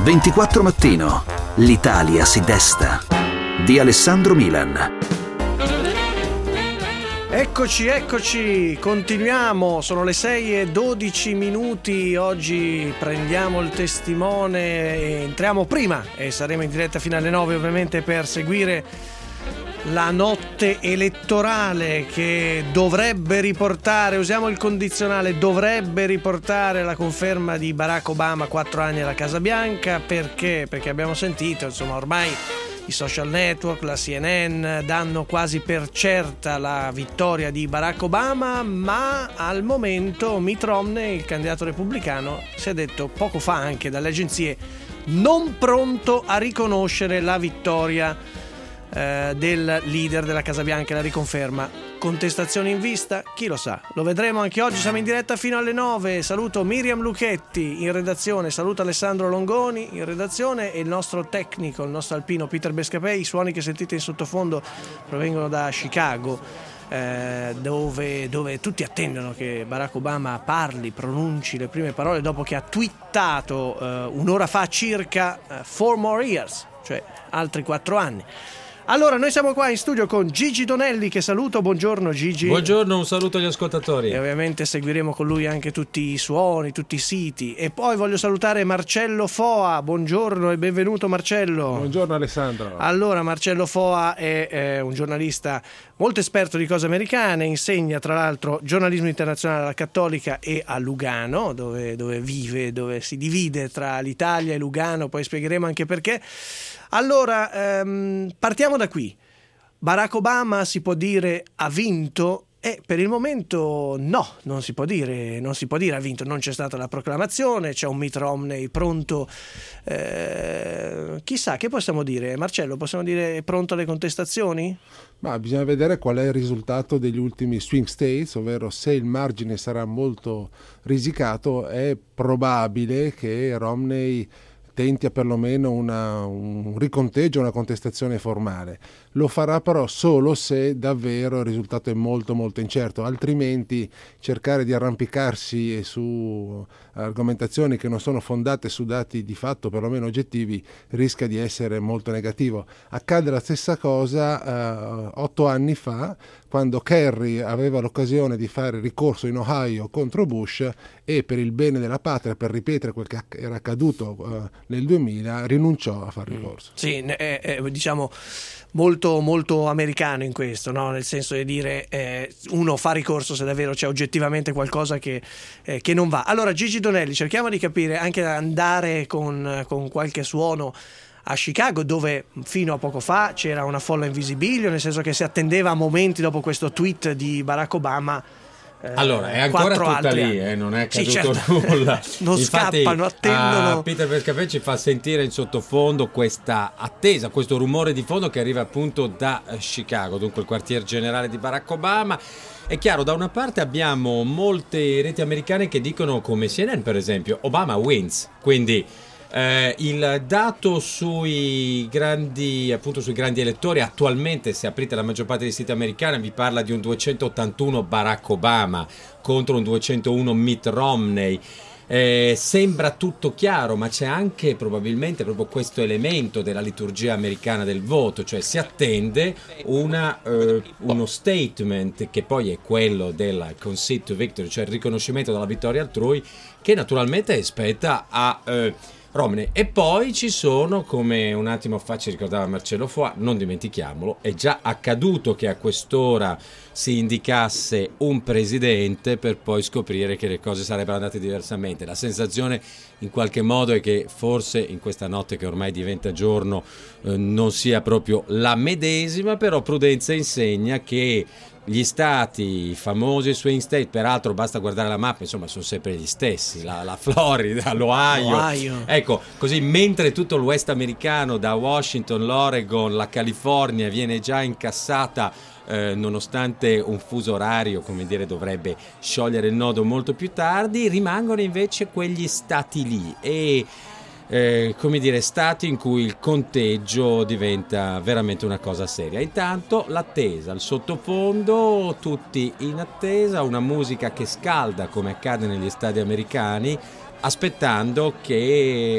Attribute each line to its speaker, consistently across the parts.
Speaker 1: 24 Mattino. L'Italia si desta. Di Alessandro Milan.
Speaker 2: Eccoci, continuiamo, sono le 6:12. Oggi prendiamo il testimone e entriamo prima e saremo in diretta fino alle 9 ovviamente per seguire la notte elettorale che dovrebbe riportare, usiamo il condizionale, dovrebbe riportare la conferma di Barack Obama 4 anni alla Casa Bianca. Perché? Perché abbiamo sentito, insomma, ormai i social network, la CNN danno quasi per certa la vittoria di Barack Obama, ma al momento Mitt Romney, il candidato repubblicano, si è detto poco fa anche dalle agenzie non pronto a riconoscere la vittoria del leader della Casa Bianca, la riconferma. Contestazioni in vista? Chi lo sa, lo vedremo anche oggi. Siamo in diretta fino alle 9. Saluto Miriam Lucchetti in redazione, saluto Alessandro Longoni in redazione e il nostro tecnico, il nostro alpino Peter Bescapè. I suoni che sentite in sottofondo provengono da Chicago, dove tutti attendono che Barack Obama parli, pronunci le prime parole dopo che ha twittato un'ora fa circa 4 more years, cioè altri 4 anni. Allora, noi siamo qua in studio con Gigi Donelli, che saluto. Buongiorno Gigi.
Speaker 3: Buongiorno, un saluto agli ascoltatori.
Speaker 2: E ovviamente seguiremo con lui anche tutti i suoni, tutti i siti. E poi voglio salutare Marcello Foa. Buongiorno e benvenuto Marcello.
Speaker 4: Buongiorno Alessandro.
Speaker 2: Allora, Marcello Foa è un giornalista molto esperto di cose americane, insegna tra l'altro giornalismo internazionale alla Cattolica e a Lugano, dove vive, dove si divide tra l'Italia e Lugano, poi spiegheremo anche perché. Allora, partiamo da qui. Barack Obama, si può dire, ha vinto? Per il momento no, non si può dire ha vinto. Non c'è stata la proclamazione, c'è un Mitt Romney pronto. Chissà, che possiamo dire? Marcello, possiamo dire pronto alle contestazioni?
Speaker 4: Ma bisogna vedere qual è il risultato degli ultimi swing states, ovvero se il margine sarà molto risicato, è probabile che Romney tenti a perlomeno un riconteggio, una contestazione formale. Lo farà però solo se davvero il risultato è molto molto incerto, altrimenti cercare di arrampicarsi su argomentazioni che non sono fondate su dati di fatto perlomeno oggettivi rischia di essere molto negativo. Accade la stessa cosa 8 anni fa, quando Kerry aveva l'occasione di fare ricorso in Ohio contro Bush e per il bene della patria, per ripetere quel che era accaduto nel 2000, rinunciò a fare ricorso.
Speaker 2: Sì, diciamo molto molto americano in questo, no? Nel senso di dire uno fa ricorso se davvero c'è oggettivamente qualcosa che non va. Allora Gigi Donelli, cerchiamo di capire, anche andare con qualche suono a Chicago, dove fino a poco fa c'era una folla invisibilia, nel senso che si attendeva a momenti dopo questo tweet di Barack Obama.
Speaker 3: Allora, è ancora tutta lì, non è accaduto nulla.
Speaker 2: Non
Speaker 3: infatti,
Speaker 2: scappano, attendono.
Speaker 3: Peter Bescapè ci fa sentire in sottofondo questa attesa, questo rumore di fondo che arriva appunto da Chicago, dunque il quartier generale di Barack Obama. È chiaro, da una parte abbiamo molte reti americane che dicono, come CNN per esempio, Obama wins, quindi il dato sui grandi elettori attualmente, se aprite la maggior parte dei siti americani, vi parla di un 281 Barack Obama contro un 201 Mitt Romney. Sembra tutto chiaro, ma c'è anche probabilmente proprio questo elemento della liturgia americana del voto, cioè si attende uno statement che poi è quello del concede to victory, cioè il riconoscimento della vittoria altrui, che naturalmente spetta a Romney. E poi ci sono, come un attimo fa ci ricordava Marcello Foa, non dimentichiamolo, è già accaduto che a quest'ora si indicasse un presidente per poi scoprire che le cose sarebbero andate diversamente. La sensazione in qualche modo è che forse in questa notte che ormai diventa giorno non sia proprio la medesima, però prudenza insegna che gli stati famosi swing state, peraltro basta guardare la mappa, insomma sono sempre gli stessi, la Florida, l'Ohio. Ecco, così mentre tutto il West americano, da Washington, l'Oregon, la California viene già incassata, nonostante un fuso orario, come dire, dovrebbe sciogliere il nodo molto più tardi, rimangono invece quegli stati lì e come dire, stati in cui il conteggio diventa veramente una cosa seria. Intanto l'attesa, il sottofondo, tutti in attesa, una musica che scalda come accade negli stadi americani, aspettando che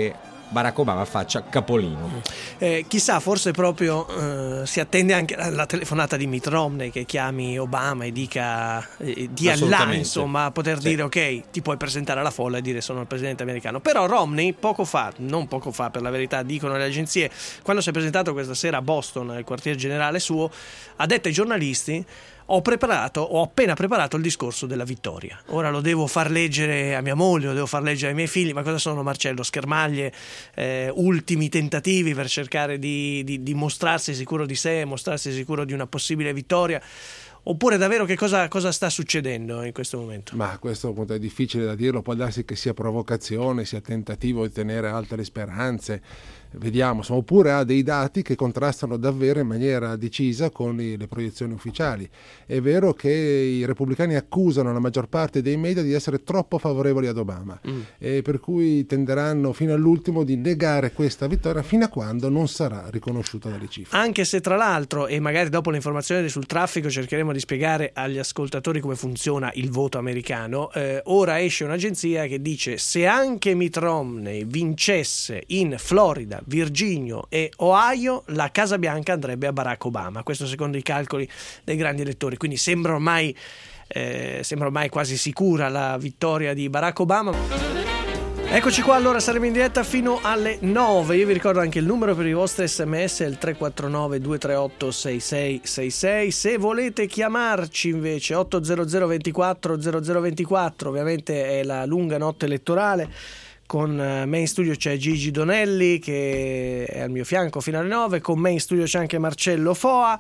Speaker 3: Barack Obama faccia capolino.
Speaker 2: Chissà, forse proprio si attende anche la telefonata di Mitt Romney che chiami Obama e dica dia là, insomma, a poter dire ok, ti puoi presentare alla folla e dire sono il presidente americano. Però Romney non poco fa per la verità, dicono le agenzie, quando si è presentato questa sera a Boston, al quartier generale suo, ha detto ai giornalisti: ho appena preparato il discorso della vittoria. Ora lo devo far leggere a mia moglie, lo devo far leggere ai miei figli. Ma cosa sono, Marcello? Schermaglie, ultimi tentativi per cercare di mostrarsi sicuro di sé, mostrarsi sicuro di una possibile vittoria? Oppure davvero che cosa sta succedendo in questo momento?
Speaker 4: Ma questo appunto è difficile da dirlo, può darsi che sia provocazione, sia tentativo di tenere alte le speranze. Vediamo, oppure ha dei dati che contrastano davvero in maniera decisa con le proiezioni ufficiali. È vero che i repubblicani accusano la maggior parte dei media di essere troppo favorevoli ad Obama, e per cui tenderanno fino all'ultimo di negare questa vittoria fino a quando non sarà riconosciuta dalle cifre.
Speaker 2: Anche se tra l'altro, e magari dopo le informazioni sul traffico cercheremo di spiegare agli ascoltatori come funziona il voto americano, ora esce un'agenzia che dice: se anche Mitt Romney vincesse in Florida, Virginia e Ohio, la Casa Bianca andrebbe a Barack Obama, questo secondo i calcoli dei grandi elettori. Quindi sembra ormai quasi sicura la vittoria di Barack Obama. Eccoci qua, allora saremo in diretta fino alle 9. Io vi ricordo anche il numero per i vostri sms, è il 349 238 6666. Se volete chiamarci invece 800 24 0024, ovviamente è la lunga notte elettorale. Con me in studio c'è Gigi Donelli che è al mio fianco fino alle 9, con me in studio c'è anche Marcello Foa.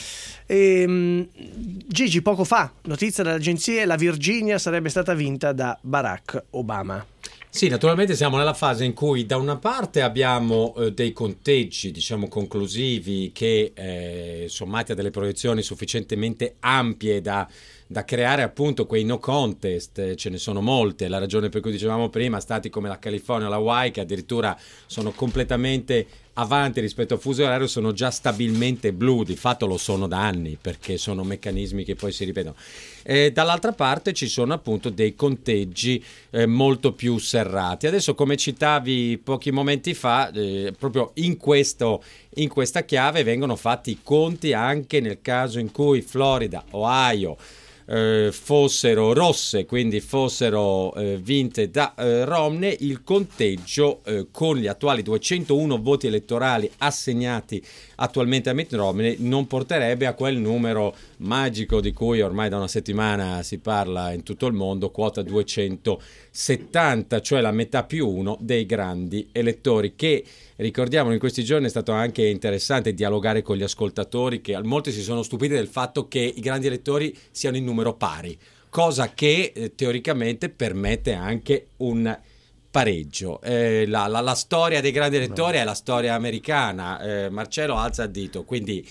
Speaker 2: Gigi, poco fa, notizia dalle agenzie, la Virginia sarebbe stata vinta da Barack Obama.
Speaker 3: Sì, naturalmente siamo nella fase in cui da una parte abbiamo dei conteggi, diciamo, conclusivi che sommati a delle proiezioni sufficientemente ampie da creare appunto quei no contest, ce ne sono molte. La ragione per cui dicevamo prima, stati come la California o la Hawaii, che addirittura sono completamente avanti rispetto al fuso orario, sono già stabilmente blu, di fatto lo sono da anni perché sono meccanismi che poi si ripetono. Dall'altra parte ci sono appunto dei conteggi molto più serrati. Adesso, come citavi pochi momenti fa, proprio in questa chiave vengono fatti i conti anche nel caso in cui Florida, Ohio fossero rosse, quindi fossero vinte da Romney. Il conteggio con gli attuali 201 voti elettorali assegnati attualmente a Mitt Romney non porterebbe a quel numero magico di cui ormai da una settimana si parla in tutto il mondo, quota 270, cioè la metà più uno dei grandi elettori, che ricordiamo in questi giorni è stato anche interessante dialogare con gli ascoltatori, che molti si sono stupiti del fatto che i grandi elettori siano in numero pari, cosa che teoricamente permette anche un pareggio. La storia dei grandi elettori è la storia americana. Marcello alza il dito, quindi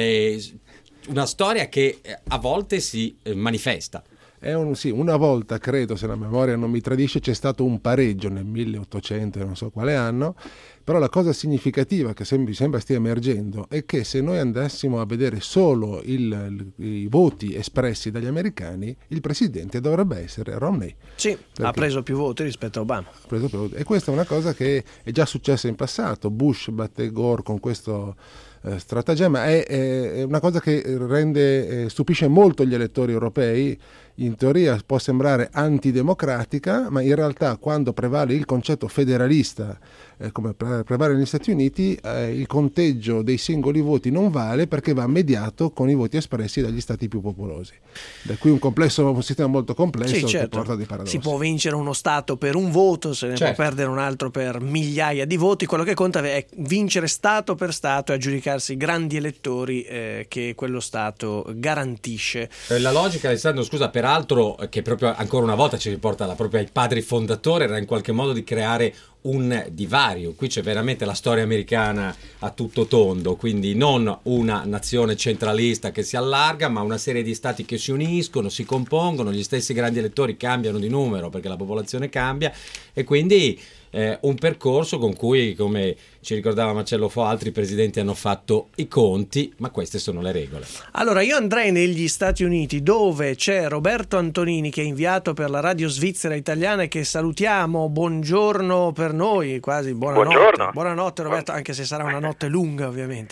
Speaker 3: una storia che a volte si manifesta.
Speaker 4: Una volta, credo, se la memoria non mi tradisce, c'è stato un pareggio nel 1800, non so quale anno, però la cosa significativa che sembra stia emergendo è che se noi andassimo a vedere solo i voti espressi dagli americani, il presidente dovrebbe essere Romney.
Speaker 2: Sì, ha preso più voti rispetto a Obama.
Speaker 4: E questa è una cosa che è già successa in passato. Bush batté Gore con questo stratagemma. È una cosa che stupisce molto gli elettori europei. In teoria può sembrare antidemocratica, ma in realtà quando prevale il concetto federalista, come prevale negli Stati Uniti, il conteggio dei singoli voti non vale perché va mediato con i voti espressi dagli stati più popolosi. Da qui un sistema molto complesso,
Speaker 2: sì, certo,
Speaker 4: che porta dei paradossi.
Speaker 2: Si può vincere uno stato per un voto, se ne può perdere un altro per migliaia di voti. Quello che conta è vincere stato per stato e aggiudicarsi i grandi elettori che quello stato garantisce.
Speaker 3: La logica, Alessandro, scusa, peraltro, che proprio ancora una volta ci riporta proprio ai padri fondatori, era in qualche modo di creare un divario. Qui c'è veramente la storia americana a tutto tondo, quindi non una nazione centralista che si allarga, ma una serie di stati che si uniscono, si compongono, gli stessi grandi elettori cambiano di numero perché la popolazione cambia, e quindi un percorso con cui, come ci ricordava Marcello Fo, altri presidenti hanno fatto i conti, ma queste sono le regole.
Speaker 2: Allora io andrei negli Stati Uniti, dove c'è Roberto Antonini, che è inviato per la radio svizzera italiana e che salutiamo. Buongiorno per noi, quasi buonanotte.
Speaker 5: Buongiorno.
Speaker 2: Buonanotte Roberto, anche se sarà una notte lunga ovviamente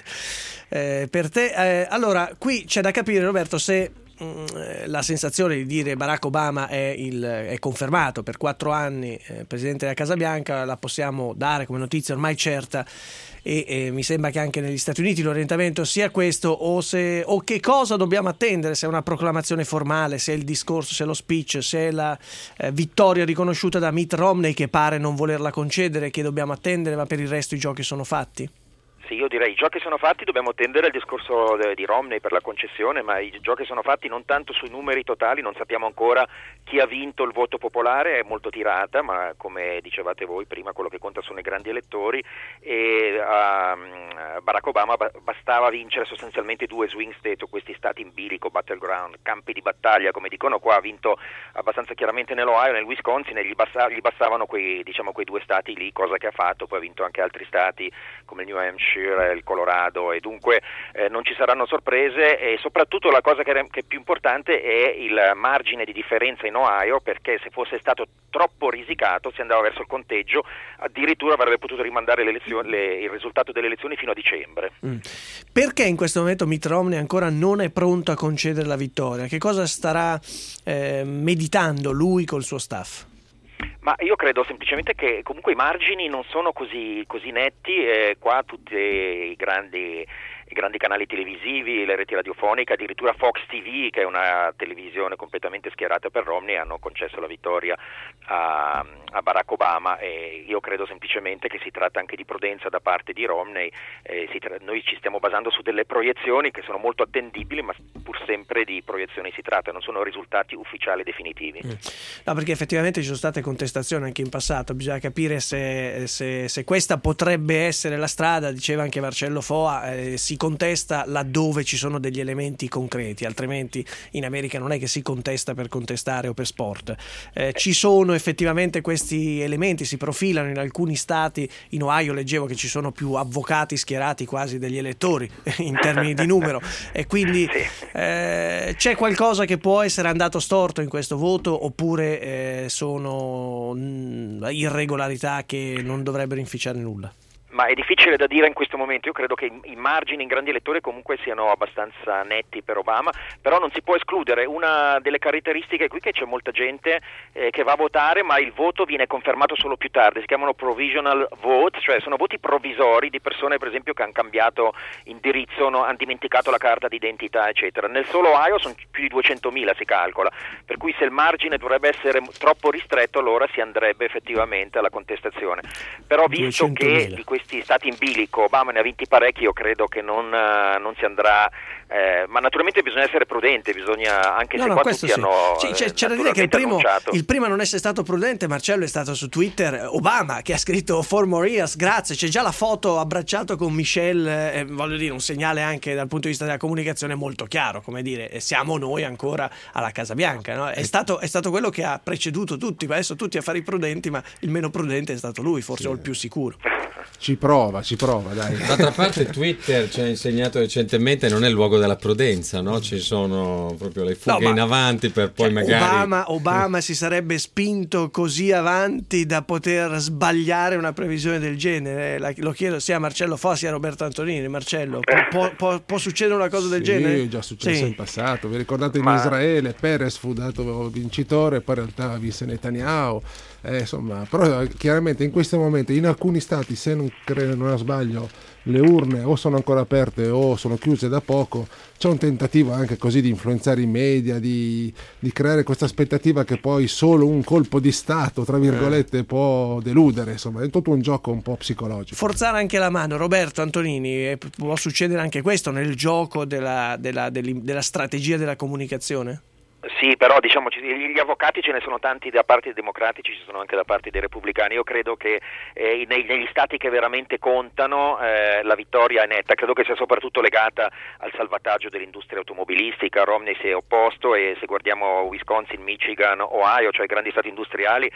Speaker 2: per te. Allora, qui c'è da capire, Roberto, se la sensazione di dire Barack Obama è confermato per 4 anni presidente della Casa Bianca la possiamo dare come notizia ormai certa, e mi sembra che anche negli Stati Uniti l'orientamento sia questo, o che cosa dobbiamo attendere, se è una proclamazione formale, se è il discorso, se è lo speech, se è la vittoria riconosciuta da Mitt Romney, che pare non volerla concedere, che dobbiamo attendere, ma per il resto i giochi sono fatti?
Speaker 5: Sì, io direi i giochi sono fatti, dobbiamo attendere il discorso di Romney per la concessione, ma i giochi sono fatti non tanto sui numeri totali, non sappiamo ancora chi ha vinto il voto popolare, è molto tirata, ma come dicevate voi prima quello che conta sono i grandi elettori, e a Barack Obama bastava vincere sostanzialmente 2 swing state, o questi stati in bilico, battleground, campi di battaglia come dicono qua. Ha vinto abbastanza chiaramente nell'Ohio, nel Wisconsin, e gli bastavano quei 2 stati lì, cosa che ha fatto. Poi ha vinto anche altri stati come il New Hampshire, il Colorado, e dunque non ci saranno sorprese, e soprattutto la cosa che è più importante è il margine di differenza in Ohio, perché se fosse stato troppo risicato si andava verso il conteggio, addirittura avrebbe potuto rimandare il risultato delle elezioni fino a dicembre.
Speaker 2: Perché in questo momento Mitt Romney ancora non è pronto a concedere la vittoria? Che cosa starà meditando lui col suo staff?
Speaker 5: Ma io credo semplicemente che comunque i margini non sono così netti, qua tutti i grandi canali televisivi, le reti radiofoniche, addirittura Fox TV, che è una televisione completamente schierata per Romney, hanno concesso la vittoria a Barack Obama, e io credo semplicemente che si tratta anche di prudenza da parte di Romney. Noi ci stiamo basando su delle proiezioni che sono molto attendibili, ma pur sempre di proiezioni si tratta, non sono risultati ufficiali definitivi.
Speaker 2: No, perché effettivamente ci sono state contestazioni anche in passato, bisogna capire se questa potrebbe essere la strada. Diceva anche Marcello Foa, si contesta laddove ci sono degli elementi concreti, altrimenti in America non è che si contesta per contestare o per sport. Ci sono effettivamente questi elementi, si profilano in alcuni stati. In Ohio leggevo che ci sono più avvocati schierati quasi degli elettori in termini di numero, e quindi c'è qualcosa che può essere andato storto in questo voto, oppure sono irregolarità che non dovrebbero inficiare nulla?
Speaker 5: Ma è difficile da dire in questo momento. Io credo che i margini in grandi elettori comunque siano abbastanza netti per Obama, però non si può escludere una delle caratteristiche qui, che c'è molta gente che va a votare, ma il voto viene confermato solo più tardi. Si chiamano provisional votes, cioè sono voti provvisori di persone per esempio che hanno cambiato indirizzo, hanno dimenticato la carta d'identità, eccetera. Nel solo Ohio sono più di 200.000, si calcola, per cui se il margine dovrebbe essere troppo ristretto, allora si andrebbe effettivamente alla contestazione. Però visto
Speaker 2: 200.000.
Speaker 5: che di questi stati in bilico Obama ne ha vinti parecchi, io credo che non si andrà, ma naturalmente bisogna essere prudente, bisogna, anche se qua tutti hanno
Speaker 2: c'è da dire che il primo a non essere stato prudente, Marcello, è stato su Twitter Obama, che ha scritto "For more years", grazie, c'è già la foto abbracciato con Michelle, voglio dire, un segnale anche dal punto di vista della comunicazione molto chiaro, come dire, siamo noi ancora alla Casa Bianca, no? È stato quello che ha preceduto tutti, adesso tutti a fare i prudenti, ma il meno prudente è stato lui, forse, o il più sicuro.
Speaker 4: Ci prova, dai.
Speaker 3: D'altra parte Twitter ci ha insegnato recentemente non è il luogo della prudenza, no? Ci sono proprio le fughe in avanti per poi magari...
Speaker 2: Obama si sarebbe spinto così avanti da poter sbagliare una previsione del genere. Lo chiedo sia a Marcello Foa sia a Roberto Antonini. Marcello, può succedere una cosa del genere?
Speaker 4: Sì, è già successo in passato. Vi ricordate in Israele Perez fu dato vincitore, poi in realtà vinse Netanyahu. Insomma, però chiaramente in questo momento in alcuni stati, se non sbaglio, le urne o sono ancora aperte o sono chiuse da poco, c'è un tentativo anche così di influenzare i media, di creare questa aspettativa che poi solo un colpo di stato, tra virgolette, può deludere. Insomma, è tutto un gioco un po' psicologico.
Speaker 2: Forzare anche la mano. Roberto Antonini, può succedere anche questo nel gioco della strategia della comunicazione?
Speaker 5: Sì, però diciamo gli avvocati ce ne sono tanti da parte dei democratici, ci sono anche da parte dei repubblicani. Io credo che negli stati che veramente contano la vittoria è netta. Credo che sia soprattutto legata al salvataggio dell'industria automobilistica. Romney si è opposto, e se guardiamo Wisconsin, Michigan, Ohio, cioè i grandi stati industriali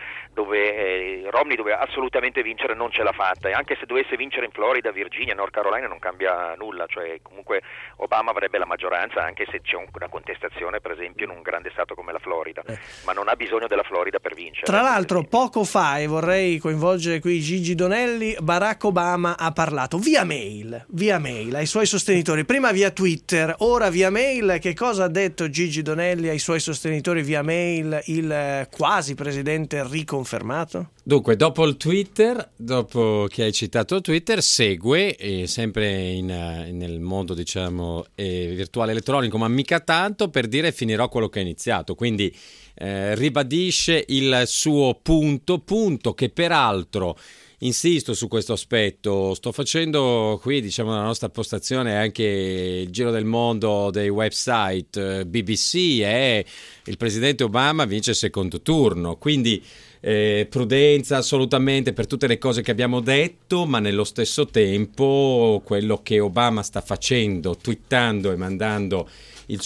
Speaker 5: dove Romney doveva assolutamente vincere, non ce l'ha fatta, e anche se dovesse vincere in Florida, Virginia, North Carolina non cambia nulla, cioè comunque Obama avrebbe la maggioranza, anche se c'è una contestazione per esempio in un grande grande stato come la Florida, ma non ha bisogno della Florida per vincere.
Speaker 2: Tra l'altro poco fa, e vorrei coinvolgere qui Gigi Donelli, Barack Obama ha parlato via mail ai suoi sostenitori, prima via Twitter, ora via mail. Che cosa ha detto Gigi Donelli ai suoi sostenitori via mail, il quasi presidente riconfermato?
Speaker 3: Dunque, dopo il Twitter, dopo che hai citato Twitter, segue sempre nel mondo, diciamo, virtuale elettronico, ma mica tanto, per dire finirò quello che ha iniziato. Quindi ribadisce il suo punto che peraltro, insisto su questo aspetto, sto facendo qui, diciamo, nella nostra postazione anche il giro del mondo dei website BBC, e il presidente Obama vince il secondo turno, quindi prudenza assolutamente per tutte le cose che abbiamo detto, ma nello stesso tempo quello che Obama sta facendo, twittando e mandando i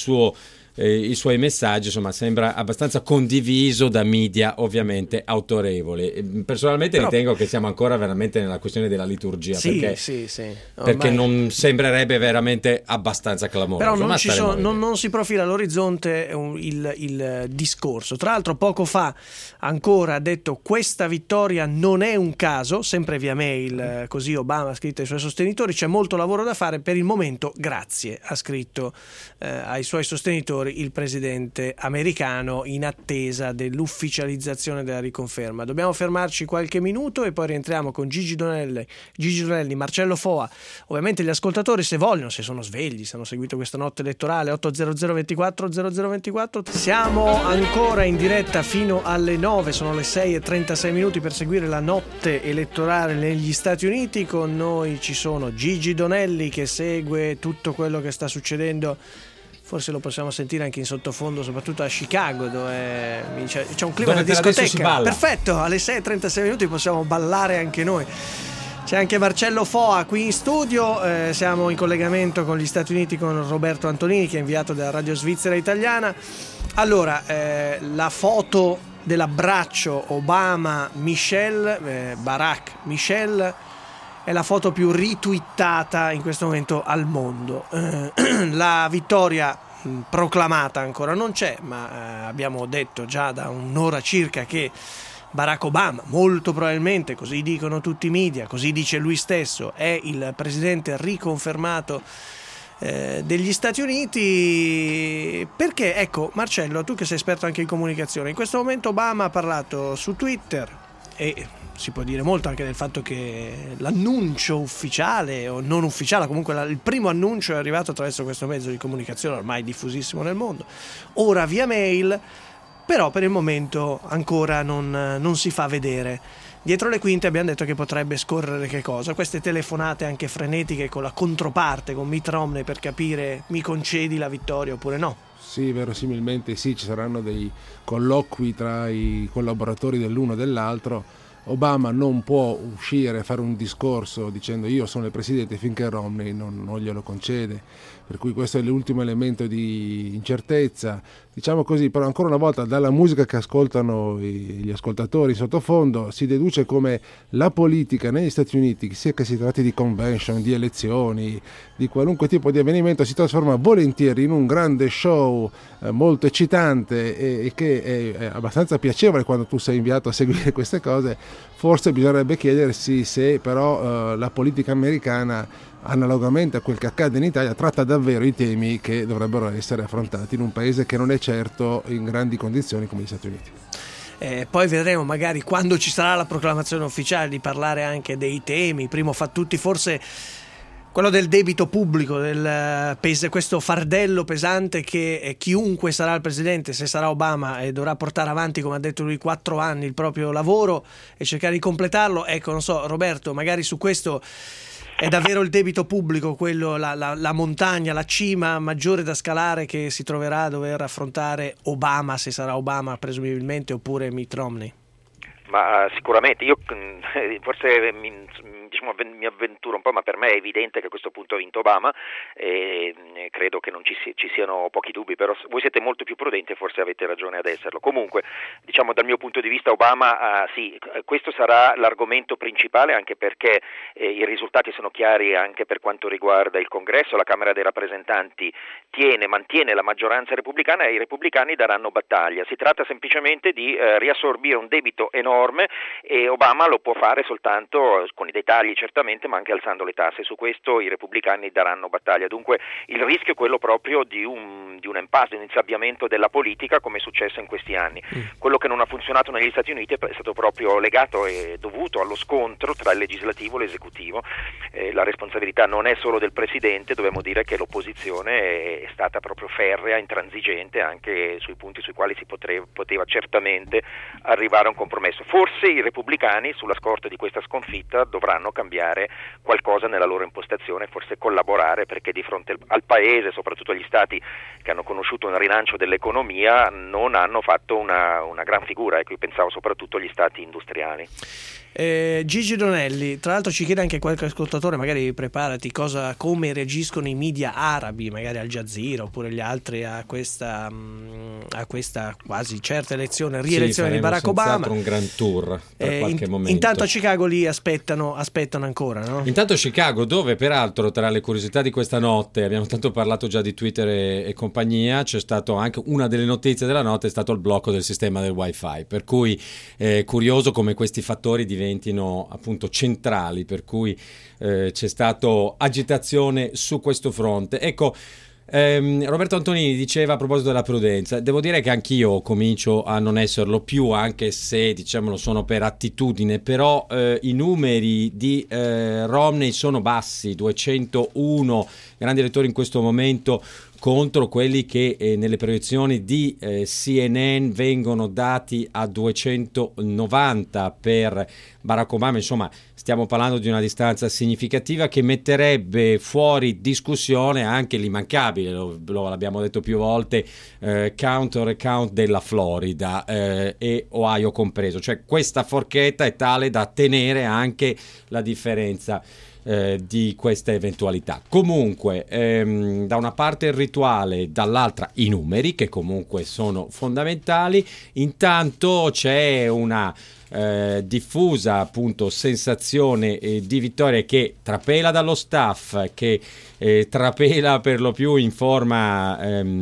Speaker 3: suoi messaggi, insomma, sembra abbastanza condiviso da media ovviamente autorevoli. Personalmente ritengo che siamo ancora veramente nella questione della liturgia, perché non sembrerebbe veramente abbastanza clamoroso.
Speaker 2: Però non si profila all'orizzonte il discorso. Tra l'altro poco fa ancora ha detto: questa vittoria non è un caso, sempre via mail, così Obama ha scritto ai suoi sostenitori, c'è molto lavoro da fare, per il momento grazie, ha scritto ai suoi sostenitori il presidente americano, in attesa dell'ufficializzazione della riconferma. Dobbiamo fermarci qualche minuto e poi rientriamo con Gigi Donelli, Marcello Foa, ovviamente gli ascoltatori, se vogliono, se sono svegli, se hanno seguito questa notte elettorale. 800 24 0024. Siamo ancora in diretta fino alle 9, sono le 6:36 per seguire la notte elettorale negli Stati Uniti. Con noi ci sono Gigi Donelli, che segue tutto quello che sta succedendo. Forse lo possiamo sentire anche in sottofondo, soprattutto a Chicago, dove c'è un clima da discoteca. Perfetto, alle 6:36 possiamo ballare anche noi. C'è anche Marcello Foa qui in studio, siamo in collegamento con gli Stati Uniti con Roberto Antonini, che è inviato della Radio Svizzera Italiana. Allora, la foto dell'abbraccio Obama-Michelle, Barack-Michelle, è la foto più retweetata in questo momento al mondo. La vittoria proclamata ancora non c'è, ma abbiamo detto già da un'ora circa che Barack Obama, molto probabilmente, così dicono tutti i media, così dice lui stesso, è il presidente riconfermato degli Stati Uniti. Perché, ecco, Marcello, tu che sei esperto anche in comunicazione, in questo momento Obama ha parlato su Twitter, e si può dire molto anche del fatto che l'annuncio ufficiale o non ufficiale, comunque il primo annuncio è arrivato attraverso questo mezzo di comunicazione ormai diffusissimo nel mondo, ora via mail, però per il momento ancora non si fa vedere. Dietro le quinte abbiamo detto che potrebbe scorrere che cosa? Queste telefonate anche frenetiche con la controparte, con Mitt Romney, per capire: mi concedi la vittoria oppure no?
Speaker 4: Sì, verosimilmente sì, ci saranno dei colloqui tra i collaboratori dell'uno e dell'altro. Obama non può uscire a fare un discorso dicendo io sono il presidente finché Romney non glielo concede, per cui questo è l'ultimo elemento di incertezza, diciamo così. Però ancora una volta, dalla musica che ascoltano gli ascoltatori in sottofondo, si deduce come la politica negli Stati Uniti, sia che si tratti di convention, di elezioni, di qualunque tipo di avvenimento, si trasforma volentieri in un grande show molto eccitante e che è abbastanza piacevole quando tu sei inviato a seguire queste cose. Forse bisognerebbe chiedersi se però la politica americana, analogamente a quel che accade in Italia, tratta davvero i temi che dovrebbero essere affrontati in un paese che non è certo in grandi condizioni come gli Stati Uniti.
Speaker 2: Poi vedremo magari quando ci sarà la proclamazione ufficiale di parlare anche dei temi. Primo fra tutti forse quello del debito pubblico, questo fardello pesante che chiunque sarà il presidente, se sarà Obama, dovrà portare avanti, come ha detto lui, 4 anni il proprio lavoro e cercare di completarlo. Ecco, non so, Roberto, magari su questo è davvero il debito pubblico quello, la montagna, la cima maggiore da scalare che si troverà a dover affrontare Obama, se sarà Obama presumibilmente, oppure Mitt Romney.
Speaker 5: Ma sicuramente, io forse mi avventuro un po', ma per me è evidente che a questo punto ha vinto Obama e credo che non ci siano pochi dubbi, però voi siete molto più prudenti e forse avete ragione ad esserlo. Comunque, diciamo dal mio punto di vista Obama, sì, questo sarà l'argomento principale, anche perché i risultati sono chiari anche per quanto riguarda il Congresso. La Camera dei Rappresentanti mantiene la maggioranza repubblicana e i repubblicani daranno battaglia. Si tratta semplicemente di riassorbire un debito enorme e Obama lo può fare soltanto con i dettagli certamente, ma anche alzando le tasse. Su questo i repubblicani daranno battaglia. Dunque il rischio è quello proprio di un impasse, di un insabbiamento della politica, come è successo in questi anni. Quello che non ha funzionato negli Stati Uniti è stato proprio legato e dovuto allo scontro tra il legislativo e l'esecutivo. La responsabilità non è solo del presidente, dobbiamo dire che l'opposizione è stata proprio ferrea, intransigente anche sui punti sui quali si poteva certamente arrivare a un compromesso. Forse i repubblicani, sulla scorta di questa sconfitta, dovranno cambiare qualcosa nella loro impostazione, forse collaborare, perché di fronte al paese, soprattutto agli stati che hanno conosciuto un rilancio dell'economia, non hanno fatto una gran figura. Ecco, io pensavo soprattutto agli stati industriali.
Speaker 2: Gigi Donelli, tra l'altro ci chiede anche qualche ascoltatore, magari preparati, come reagiscono i media arabi, magari Al Jazeera oppure gli altri a questa quasi certa rielezione di Barack Obama.
Speaker 3: Un gran tour per qualche momento.
Speaker 2: Intanto a Chicago lì aspettano ancora, no?
Speaker 3: Intanto Chicago, dove peraltro tra le curiosità di questa notte, abbiamo tanto parlato già di Twitter e compagnia, c'è stato anche una delle notizie della notte, è stato il blocco del sistema del wifi, per cui curioso come questi fattori diventino appunto centrali, per cui c'è stato agitazione su questo fronte. Ecco, Roberto Antonini diceva a proposito della prudenza, devo dire che anch'io comincio a non esserlo più, anche se diciamolo sono per attitudine, però i numeri di Romney sono bassi, 201 grandi elettori in questo momento contro quelli che nelle proiezioni di CNN vengono dati a 290 per Barack Obama. Insomma, stiamo parlando di una distanza significativa che metterebbe fuori discussione anche l'immancabile, lo abbiamo detto più volte, count or recount della Florida e Ohio compreso. Cioè questa forchetta è tale da tenere anche la differenza di questa eventualità. Comunque da una parte il rituale, dall'altra i numeri, che comunque sono fondamentali. Intanto c'è una diffusa appunto sensazione di vittoria che trapela dallo staff, che trapela per lo più in forma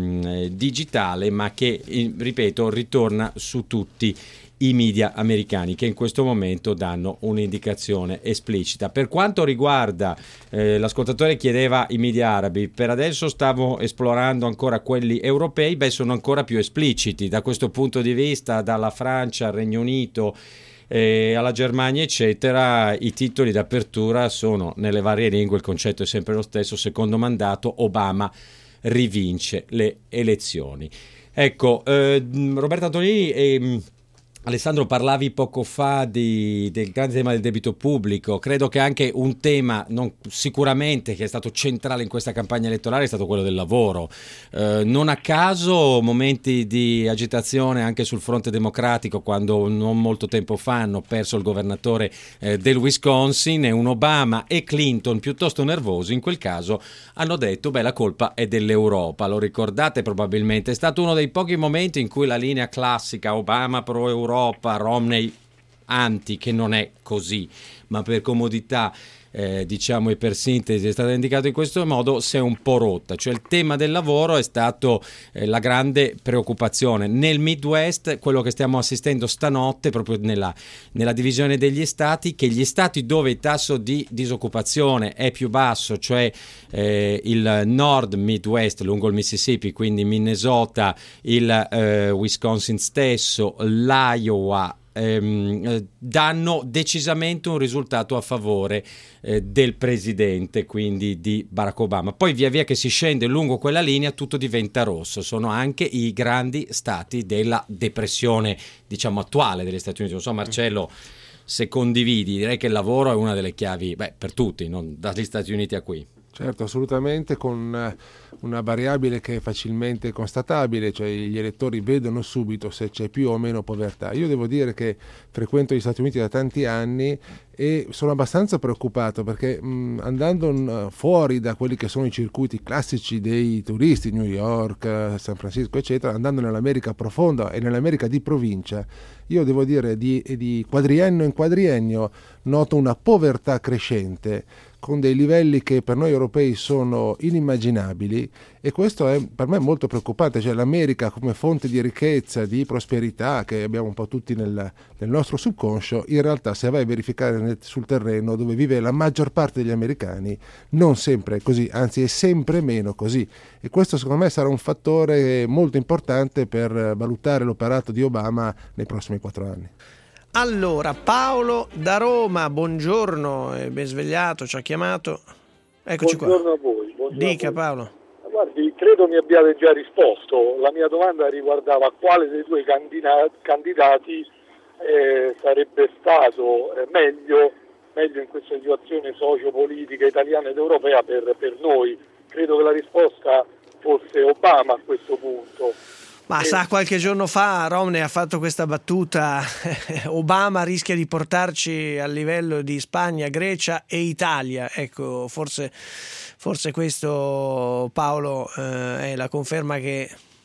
Speaker 3: digitale, ma che ripeto ritorna su tutti i media americani, che in questo momento danno un'indicazione esplicita. Per quanto riguarda l'ascoltatore chiedeva i media arabi, per adesso stavo esplorando ancora quelli europei, sono ancora più espliciti da questo punto di vista, dalla Francia al Regno Unito alla Germania eccetera. I titoli d'apertura sono nelle varie lingue, il concetto è sempre lo stesso: secondo mandato, Obama rivince le elezioni. Ecco, Roberto Antonini Alessandro, parlavi poco fa del grande tema del debito pubblico. Credo che anche un tema sicuramente che è stato centrale in questa campagna elettorale è stato quello del lavoro. Non a caso momenti di agitazione anche sul fronte democratico, quando non molto tempo fa hanno perso il governatore del Wisconsin, e un Obama e Clinton piuttosto nervosi in quel caso hanno detto la colpa è dell'Europa. Lo ricordate probabilmente, è stato uno dei pochi momenti in cui la linea classica Obama pro Europa, Romney anti, che non è così, ma per comodità diciamo e per sintesi è stata indicata in questo modo, si è un po' rotta. Cioè il tema del lavoro è stato la grande preoccupazione nel Midwest, quello che stiamo assistendo stanotte proprio nella divisione degli stati, che gli stati dove il tasso di disoccupazione è più basso, cioè il Nord Midwest lungo il Mississippi, quindi Minnesota, il Wisconsin stesso, l'Iowa, danno decisamente un risultato a favore del presidente, quindi di Barack Obama. Poi via via che si scende lungo quella linea tutto diventa rosso. Sono anche i grandi stati della depressione, diciamo, attuale degli Stati Uniti. Non so, Marcello, se condividi, direi che il lavoro è una delle chiavi per tutti, non dagli Stati Uniti a qui.
Speaker 4: Certo, assolutamente, con una variabile che è facilmente constatabile, cioè gli elettori vedono subito se c'è più o meno povertà. Io devo dire che frequento gli Stati Uniti da tanti anni e sono abbastanza preoccupato perché andando fuori da quelli che sono i circuiti classici dei turisti, New York, San Francisco eccetera, andando nell'America profonda e nell'America di provincia, io devo dire di quadriennio in quadriennio noto una povertà crescente con dei livelli che per noi europei sono inimmaginabili, e questo è per me molto preoccupante. Cioè l'America come fonte di ricchezza, di prosperità che abbiamo un po' tutti nel nostro subconscio, in realtà se vai a verificare sul terreno dove vive la maggior parte degli americani non sempre è così, anzi è sempre meno così, e questo secondo me sarà un fattore molto importante per valutare l'operato di Obama nei prossimi 4 anni.
Speaker 2: Allora, Paolo da Roma, buongiorno, è ben svegliato, ci ha chiamato. Eccoci
Speaker 6: buongiorno
Speaker 2: qua.
Speaker 6: A voi. Buongiorno
Speaker 2: Dica
Speaker 6: a voi.
Speaker 2: Paolo.
Speaker 6: Guardi, credo mi abbiate già risposto. La mia domanda riguardava quale dei due candidati sarebbe stato meglio in questa situazione sociopolitica italiana ed europea per noi. Credo che la risposta fosse Obama a questo punto.
Speaker 2: Ma sa, qualche giorno fa Romney ha fatto questa battuta: Obama rischia di portarci al livello di Spagna, Grecia e Italia. Ecco, forse questo, Paolo, è la conferma che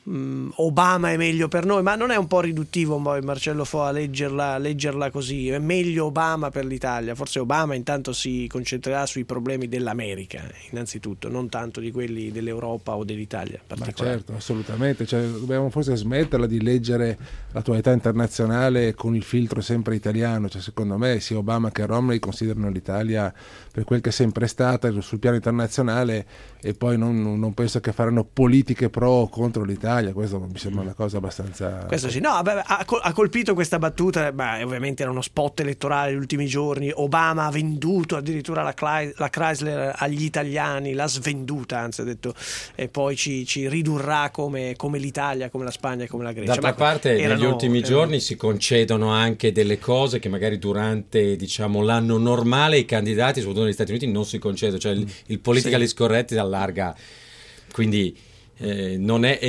Speaker 2: Obama è meglio per noi, ma non è un po' riduttivo Marcello Foa leggerla così? È meglio Obama per l'Italia? Forse Obama intanto si concentrerà sui problemi dell'America innanzitutto, non tanto di quelli dell'Europa o dell'Italia.
Speaker 4: Ma certo, assolutamente, cioè, dobbiamo forse smetterla di leggere l'attualità internazionale con il filtro sempre italiano. Cioè, secondo me sia Obama che Romney considerano l'Italia per quel che è sempre stata sul piano internazionale, e poi non penso che faranno politiche pro o contro l'Italia. Questo mi sembra una cosa abbastanza...
Speaker 2: Questo sì, no, beh, ha colpito questa battuta, ovviamente era uno spot elettorale negli ultimi giorni. Obama ha venduto addirittura la Chrysler agli italiani, l'ha svenduta, anzi ha detto, e poi ci ridurrà come l'Italia, come la Spagna e come la Grecia.
Speaker 3: D'altra parte negli ultimi giorni si concedono anche delle cose che magari durante, diciamo, l'anno normale i candidati, soprattutto negli Stati Uniti, non si concedono, cioè il politically correct si allarga, quindi non è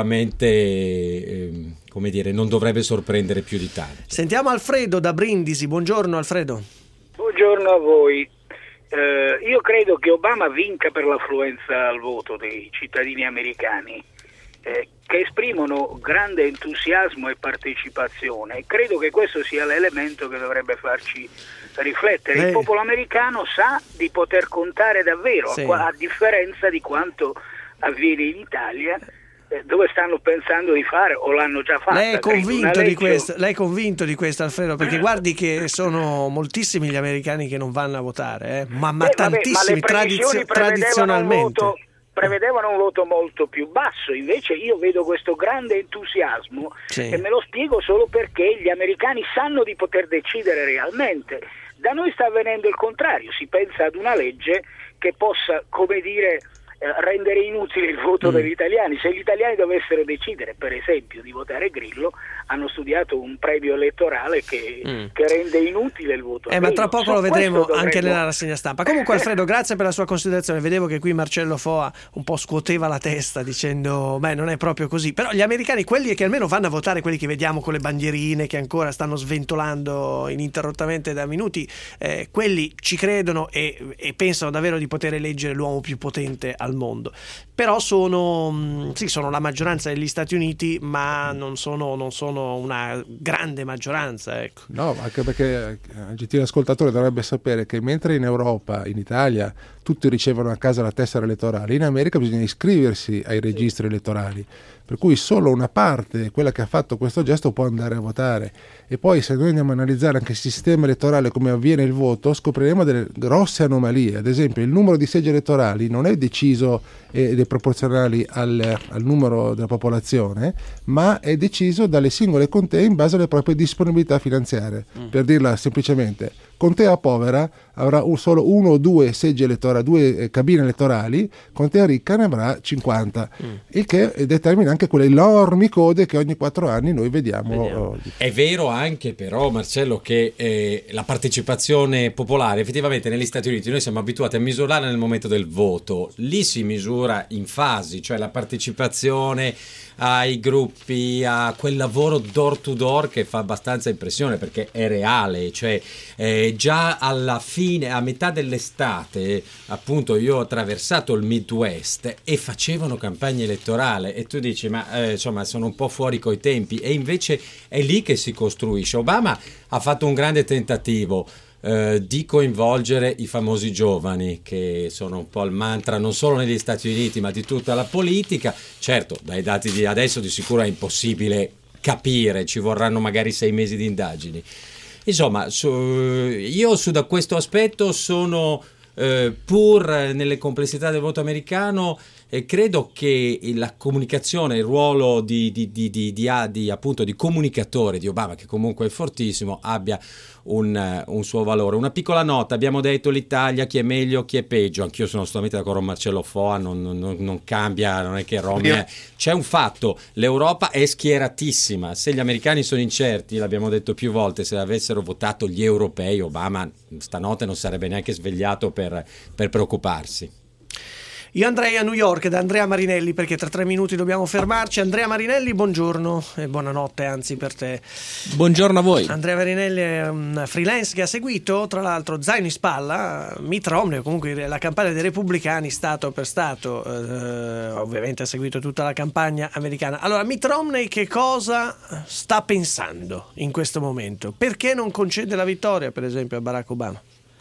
Speaker 3: effettivamente come dire, non dovrebbe sorprendere più di tanto.
Speaker 2: Sentiamo Alfredo da Brindisi. Buongiorno Alfredo.
Speaker 7: Buongiorno a voi. Io credo che Obama vinca per l'affluenza al voto dei cittadini americani, che esprimono grande entusiasmo e partecipazione. Credo che questo sia l'elemento che dovrebbe farci riflettere. Il popolo americano sa di poter contare davvero, a differenza di quanto avviene in Italia, dove stanno pensando di fare o l'hanno già fatta.
Speaker 2: Lei è convinto di questo Alfredo? Perché guardi che sono moltissimi gli americani che non vanno a votare, ma tantissimi tradizionalmente.
Speaker 7: Prevedevano un voto molto più basso, invece io vedo questo grande entusiasmo e me lo spiego solo perché gli americani sanno di poter decidere realmente. Da noi sta avvenendo il contrario, si pensa ad una legge che possa, come dire, rendere inutile il voto degli italiani. Se gli italiani dovessero decidere, per esempio, di votare Grillo, hanno studiato un premio elettorale che rende inutile il voto.
Speaker 2: Ma tra poco lo vedremo anche nella rassegna stampa. Comunque Alfredo, grazie per la sua considerazione. Vedevo che qui Marcello Foa un po' scuoteva la testa dicendo non è proprio così. Però gli americani, quelli che almeno vanno a votare, quelli che vediamo con le bandierine che ancora stanno sventolando ininterrottamente da minuti, quelli ci credono e pensano davvero di poter eleggere l'uomo più potente al mondo. Però sono la maggioranza degli Stati Uniti, ma non sono una grande maggioranza, ecco.
Speaker 4: No, anche perché il gentile ascoltatore dovrebbe sapere che mentre in Europa, in Italia, tutti ricevono a casa la tessera elettorale, in America bisogna iscriversi ai registri elettorali, per cui solo una parte, quella che ha fatto questo gesto, può andare a votare. E poi se noi andiamo a analizzare anche il sistema elettorale, come avviene il voto, scopriremo delle grosse anomalie. Ad esempio, il numero di seggi elettorali non è deciso ed è proporzionale al numero della popolazione, ma è deciso dalle singole contee in base alle proprie disponibilità finanziarie. Per dirla semplicemente, contea povera avrà solo 1 o 2 seggi elettorali avrà 2 cabine elettorali, Conte Enrica ne avrà 50, il che determina anche quelle enormi code che ogni 4 anni noi vediamo.
Speaker 3: È vero anche però, Marcello, che la partecipazione popolare effettivamente negli Stati Uniti noi siamo abituati a misurarla nel momento del voto, lì si misura in fasi, cioè la partecipazione ai gruppi, a quel lavoro door to door che fa abbastanza impressione perché è reale, cioè già alla fine, a metà dell'estate, appunto io ho attraversato il Midwest e facevano campagna elettorale e tu dici ma insomma sono un po' fuori coi tempi, e invece è lì che si costruisce. Obama ha fatto un grande tentativo di coinvolgere i famosi giovani, che sono un po' il mantra non solo negli Stati Uniti ma di tutta la politica. Certo, dai dati di adesso di sicuro è impossibile capire, ci vorranno magari 6 mesi di indagini. Insomma, io da questo aspetto sono pur nelle complessità del voto americano, credo che la comunicazione, il ruolo appunto di comunicatore di Obama, che comunque è fortissimo, abbia un suo valore. Una piccola nota: abbiamo detto l'Italia, chi è meglio, chi è peggio. Anch'io sono assolutamente d'accordo con Marcello Foa, non cambia, non è che Romney c'è un fatto: l'Europa è schieratissima, se gli americani sono incerti, l'abbiamo detto più volte, se avessero votato gli europei Obama stanotte non sarebbe neanche svegliato per preoccuparsi.
Speaker 2: Io andrei a New York da Andrea Marinelli, perché tra 3 minuti dobbiamo fermarci. Andrea Marinelli, buongiorno e buonanotte anzi per te.
Speaker 8: Buongiorno a voi.
Speaker 2: Andrea Marinelli è un freelance che ha seguito, tra l'altro, zaino in spalla, Mitt Romney, comunque la campagna dei repubblicani stato per stato, ovviamente ha seguito tutta la campagna americana. Allora, Mitt Romney che cosa sta pensando in questo momento? Perché non concede la vittoria, per esempio, a Barack Obama?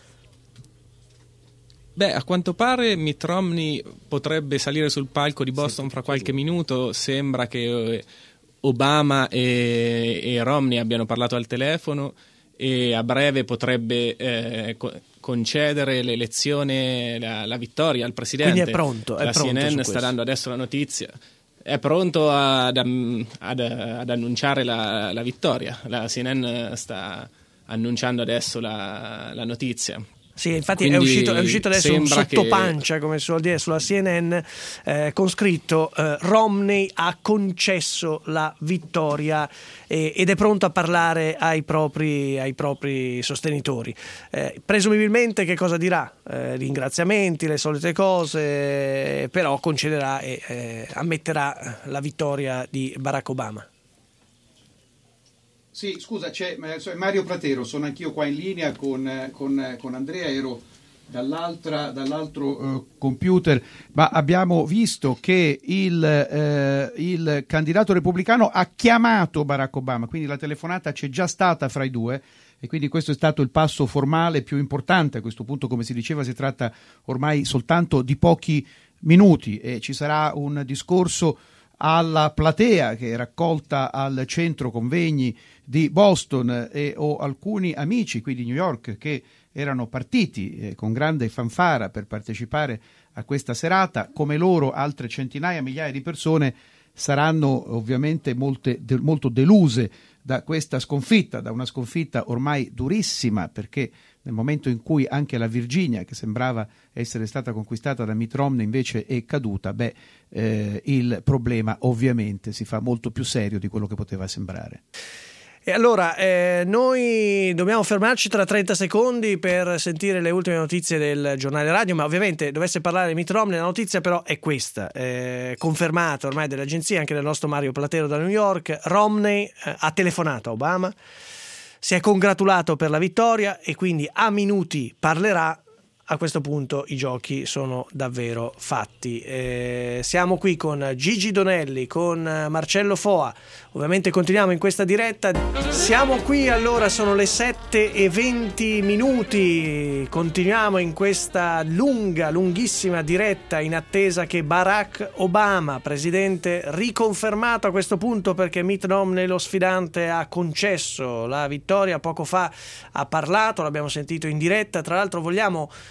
Speaker 8: Beh, a quanto pare Mitt Romney potrebbe salire sul palco di Boston fra qualche minuto. Sembra che Obama e Romney abbiano parlato al telefono e a breve potrebbe concedere l'elezione, la vittoria al presidente.
Speaker 2: Quindi è pronto.
Speaker 8: La CNN sta dando adesso la notizia. È pronto ad annunciare la vittoria. La CNN sta annunciando adesso la notizia.
Speaker 2: Sì, infatti
Speaker 8: quindi
Speaker 2: è uscito adesso un sottopancia, come si suol dire, sulla CNN, con scritto Romney ha concesso la vittoria ed è pronto a parlare ai propri sostenitori. Presumibilmente che cosa dirà? Ringraziamenti, le solite cose, però concederà e ammetterà la vittoria di Barack Obama.
Speaker 9: Sì, scusa, c'è Mario Platero, sono anch'io qua in linea con Andrea, ero dall'altro computer, ma abbiamo visto che il candidato repubblicano ha chiamato Barack Obama, quindi la telefonata c'è già stata fra i due e quindi questo è stato il passo formale più importante. A questo punto, come si diceva, si tratta ormai soltanto di pochi minuti e ci sarà un discorso alla platea che è raccolta al centro convegni di Boston o alcuni amici qui di New York che erano partiti con grande fanfara per partecipare a questa serata. Come loro altre centinaia, migliaia di persone saranno ovviamente molto deluse da questa sconfitta, da una sconfitta ormai durissima, perché nel momento in cui anche la Virginia, che sembrava essere stata conquistata da Mitt Romney, invece è caduta, il problema ovviamente si fa molto più serio di quello che poteva sembrare.
Speaker 2: E allora noi dobbiamo fermarci tra 30 secondi per sentire le ultime notizie del giornale radio, ma ovviamente dovesse parlare di Mitt Romney, la notizia però è questa, confermata ormai dall'agenzia, anche del nostro Mario Platero da New York. Romney ha telefonato a Obama, si è congratulato per la vittoria e quindi a minuti parlerà. A questo punto i giochi sono davvero fatti. Siamo qui con Gigi Donelli, con Marcello Foa. Ovviamente continuiamo in questa diretta. Siamo qui, allora sono le 7:20. Continuiamo in questa lunghissima diretta in attesa che Barack Obama, presidente riconfermato a questo punto perché Mitt Romney, lo sfidante, ha concesso la vittoria. Poco fa ha parlato, l'abbiamo sentito in diretta. Tra l'altro vogliamo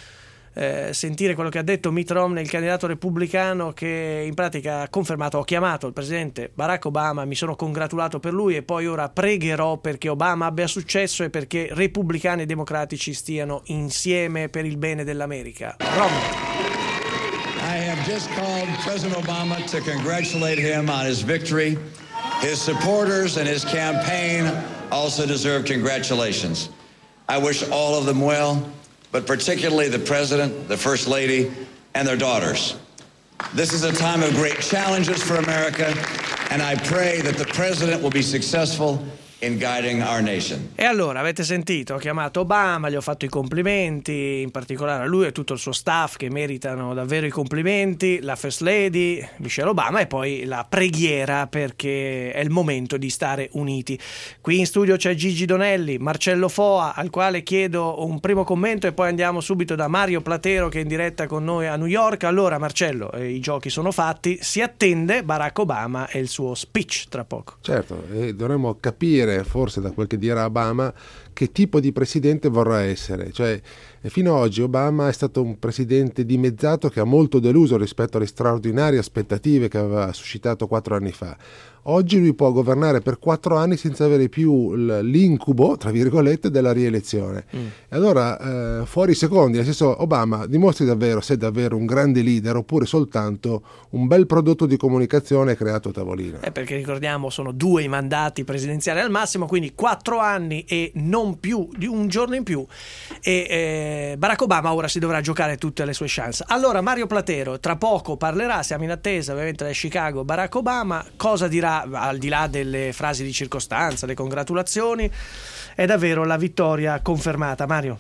Speaker 2: sentire quello che ha detto Mitt Romney, il candidato repubblicano, che in pratica ha confermato: ho chiamato il presidente Barack Obama, mi sono congratulato per lui e poi ora pregherò perché Obama abbia successo e perché repubblicani e democratici stiano insieme per il bene dell'America. Romney.
Speaker 10: I have just called President Obama to congratulate him on his victory. His supporters and his campaign also deserve congratulations. I wish all of them well, but particularly the President, the First Lady, and their daughters. This is a time of great challenges for America, and I pray that the President will be successful in guiding our nation.
Speaker 2: E allora, avete sentito, ho chiamato Obama, gli ho fatto i complimenti, in particolare a lui e tutto il suo staff che meritano davvero i complimenti, la First Lady, Michelle Obama, e poi la preghiera perché è il momento di stare uniti. Qui in studio c'è Gigi Donelli, Marcello Foa, al quale chiedo un primo commento e poi andiamo subito da Mario Platero che è in diretta con noi a New York. Allora Marcello, i giochi sono fatti, si attende Barack Obama e il suo speech tra poco.
Speaker 4: Certo, e dovremmo capire, forse da quel che dirà Obama, che tipo di presidente vorrà essere. Cioè, fino ad oggi Obama è stato un presidente dimezzato che ha molto deluso rispetto alle straordinarie aspettative che aveva suscitato 4 anni fa. Oggi lui può governare per 4 anni senza avere più l'incubo, tra virgolette, della rielezione. E allora, fuori secondi, nel senso, Obama dimostri davvero se è davvero un grande leader oppure soltanto un bel prodotto di comunicazione creato a tavolino.
Speaker 2: Perché ricordiamo, sono 2 i mandati presidenziali al massimo, quindi 4 anni e non più di un giorno in più. E Barack Obama ora si dovrà giocare tutte le sue chance. Allora Mario Platero tra poco parlerà, siamo in attesa ovviamente da Chicago. Barack Obama cosa dirà, al di là delle frasi di circostanza, le congratulazioni? È davvero la vittoria confermata, Mario?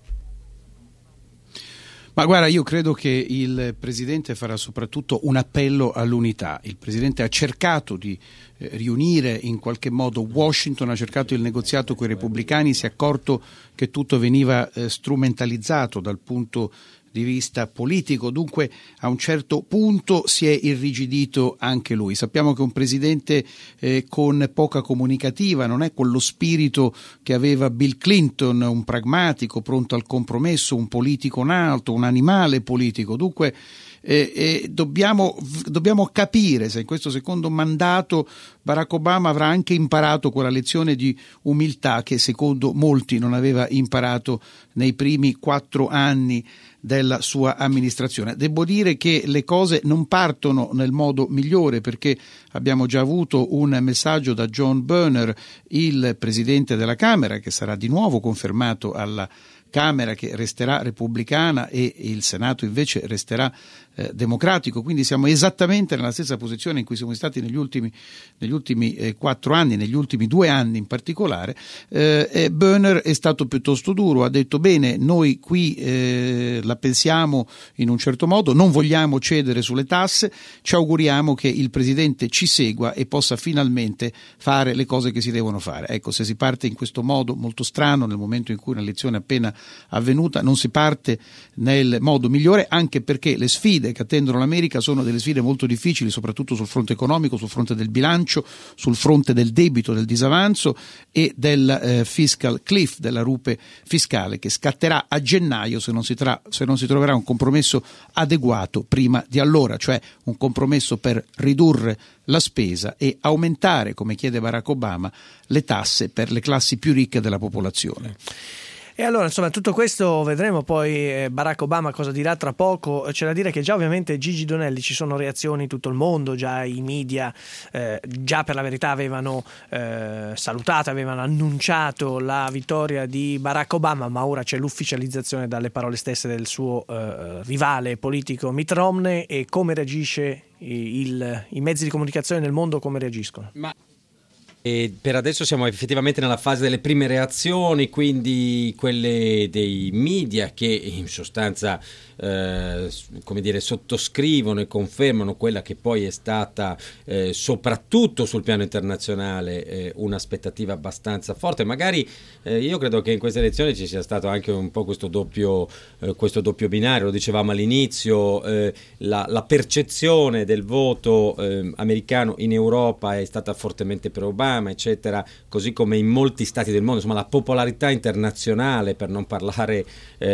Speaker 9: Ma guarda, io credo che il Presidente farà soprattutto un appello all'unità. Il Presidente ha cercato di riunire in qualche modo Washington, ha cercato il negoziato con i repubblicani, si è accorto che tutto veniva strumentalizzato dal punto di vista politico, dunque a un certo punto si è irrigidito anche lui. Sappiamo che un presidente con poca comunicativa non è quello spirito che aveva Bill Clinton, un pragmatico, pronto al compromesso, un politico nato, un animale politico. Dunque dobbiamo capire se in questo secondo mandato Barack Obama avrà anche imparato quella lezione di umiltà che secondo molti non aveva imparato nei primi 4 anni della sua amministrazione. Devo dire che le cose non partono nel modo migliore, perché abbiamo già avuto un messaggio da John Boehner, il presidente della Camera, che sarà di nuovo confermato alla Camera, che resterà repubblicana, e il Senato invece resterà democratico, quindi siamo esattamente nella stessa posizione in cui siamo stati negli ultimi 4 anni, negli ultimi 2 anni in particolare. Boehner è stato piuttosto duro, ha detto: bene, noi qui la pensiamo in un certo modo, non vogliamo cedere sulle tasse, ci auguriamo che il Presidente ci segua e possa finalmente fare le cose che si devono fare. Ecco, se si parte in questo modo molto strano, nel momento in cui un'elezione appena avvenuta, non si parte nel modo migliore, anche perché le sfide che attendono l'America sono delle sfide molto difficili, soprattutto sul fronte economico, sul fronte del bilancio, sul fronte del debito, del disavanzo e del fiscal cliff, della rupe fiscale, che scatterà a gennaio se non si troverà un compromesso adeguato prima di allora, cioè un compromesso per ridurre la spesa e aumentare, come chiede Barack Obama, le tasse per le classi più ricche della popolazione.
Speaker 2: E allora, insomma, tutto questo vedremo poi Barack Obama cosa dirà tra poco. C'è da dire che già ovviamente Gigi Donelli, ci sono reazioni in tutto il mondo, già i media già per la verità avevano salutato, avevano annunciato la vittoria di Barack Obama, ma ora c'è l'ufficializzazione dalle parole stesse del suo rivale politico Mitt Romney. E come reagisce i mezzi di comunicazione nel mondo, come reagiscono?
Speaker 3: E per adesso siamo effettivamente nella fase delle prime reazioni, quindi quelle dei media che in sostanza sottoscrivono e confermano quella che poi è stata soprattutto sul piano internazionale un'aspettativa abbastanza forte. Magari io credo che in queste elezioni ci sia stato anche un po' questo doppio binario, lo dicevamo all'inizio, la percezione del voto americano in Europa è stata fortemente pro Obama, Obama, eccetera, così come in molti stati del mondo, insomma la popolarità internazionale, per non parlare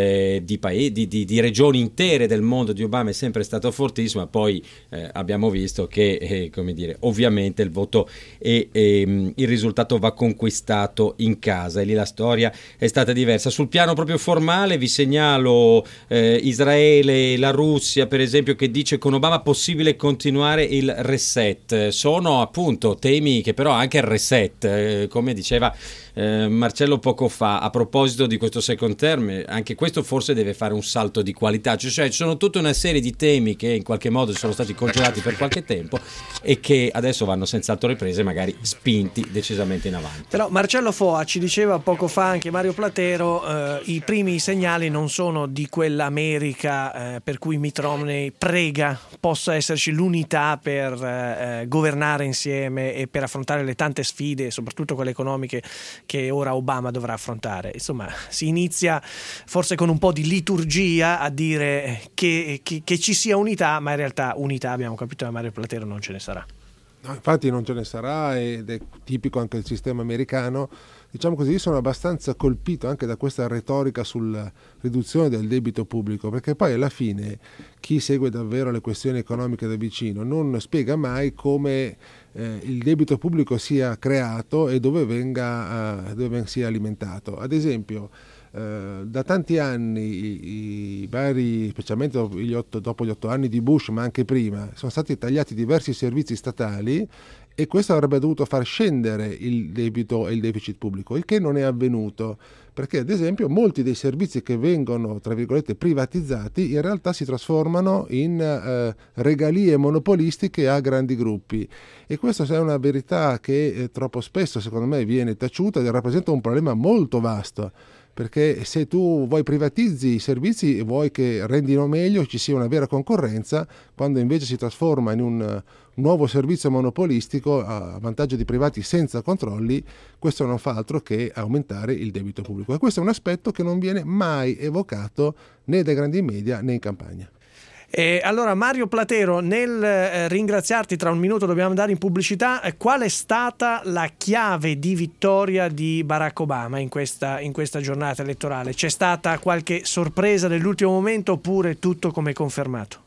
Speaker 3: di regioni intere del mondo di Obama, è sempre stato fortissimo. Poi abbiamo visto che come dire, ovviamente il voto il risultato va conquistato in casa, e lì la storia è stata diversa. Sul piano proprio formale vi segnalo Israele, la Russia per esempio, che dice con Obama possibile continuare il reset. Sono appunto temi che però anche il reset, come diceva Marcello poco fa, a proposito di questo second term, anche questo forse deve fare un salto di qualità, cioè ci sono tutta una serie di temi che in qualche modo sono stati congelati per qualche tempo e che adesso vanno senz'altro riprese, magari spinti decisamente in avanti.
Speaker 2: Però Marcello Foa, ci diceva poco fa anche Mario Platero, i primi segnali non sono di quell'America per cui Mitt Romney prega possa esserci l'unità per governare insieme e per affrontare le tante sfide, soprattutto quelle economiche, che ora Obama dovrà affrontare. Insomma, si inizia forse con un po' di liturgia a dire che ci sia unità, ma in realtà unità, abbiamo capito da Mario Platero, non ce ne sarà.
Speaker 4: No, infatti non ce ne sarà, ed è tipico anche del sistema americano. Diciamo così, sono abbastanza colpito anche da questa retorica sulla riduzione del debito pubblico, perché poi alla fine chi segue davvero le questioni economiche da vicino non spiega mai come il debito pubblico sia creato e dove sia alimentato. Ad esempio, da tanti anni i vari, specialmente dopo gli 8 anni di Bush, ma anche prima, sono stati tagliati diversi servizi statali, e questo avrebbe dovuto far scendere il debito e il deficit pubblico, il che non è avvenuto, perché ad esempio molti dei servizi che vengono, tra virgolette, privatizzati in realtà si trasformano in regalie monopolistiche a grandi gruppi, e questa è una verità che troppo spesso secondo me viene taciuta e rappresenta un problema molto vasto. Perché se tu privatizzi i servizi e vuoi che rendino meglio, ci sia una vera concorrenza, quando invece si trasforma in un nuovo servizio monopolistico a vantaggio di privati senza controlli, questo non fa altro che aumentare il debito pubblico. E questo è un aspetto che non viene mai evocato né dai grandi media né in campagna.
Speaker 2: Allora Mario Platero, nel ringraziarti, tra un minuto dobbiamo andare in pubblicità, qual è stata la chiave di vittoria di Barack Obama in questa giornata elettorale? C'è stata qualche sorpresa nell'ultimo momento oppure tutto come confermato?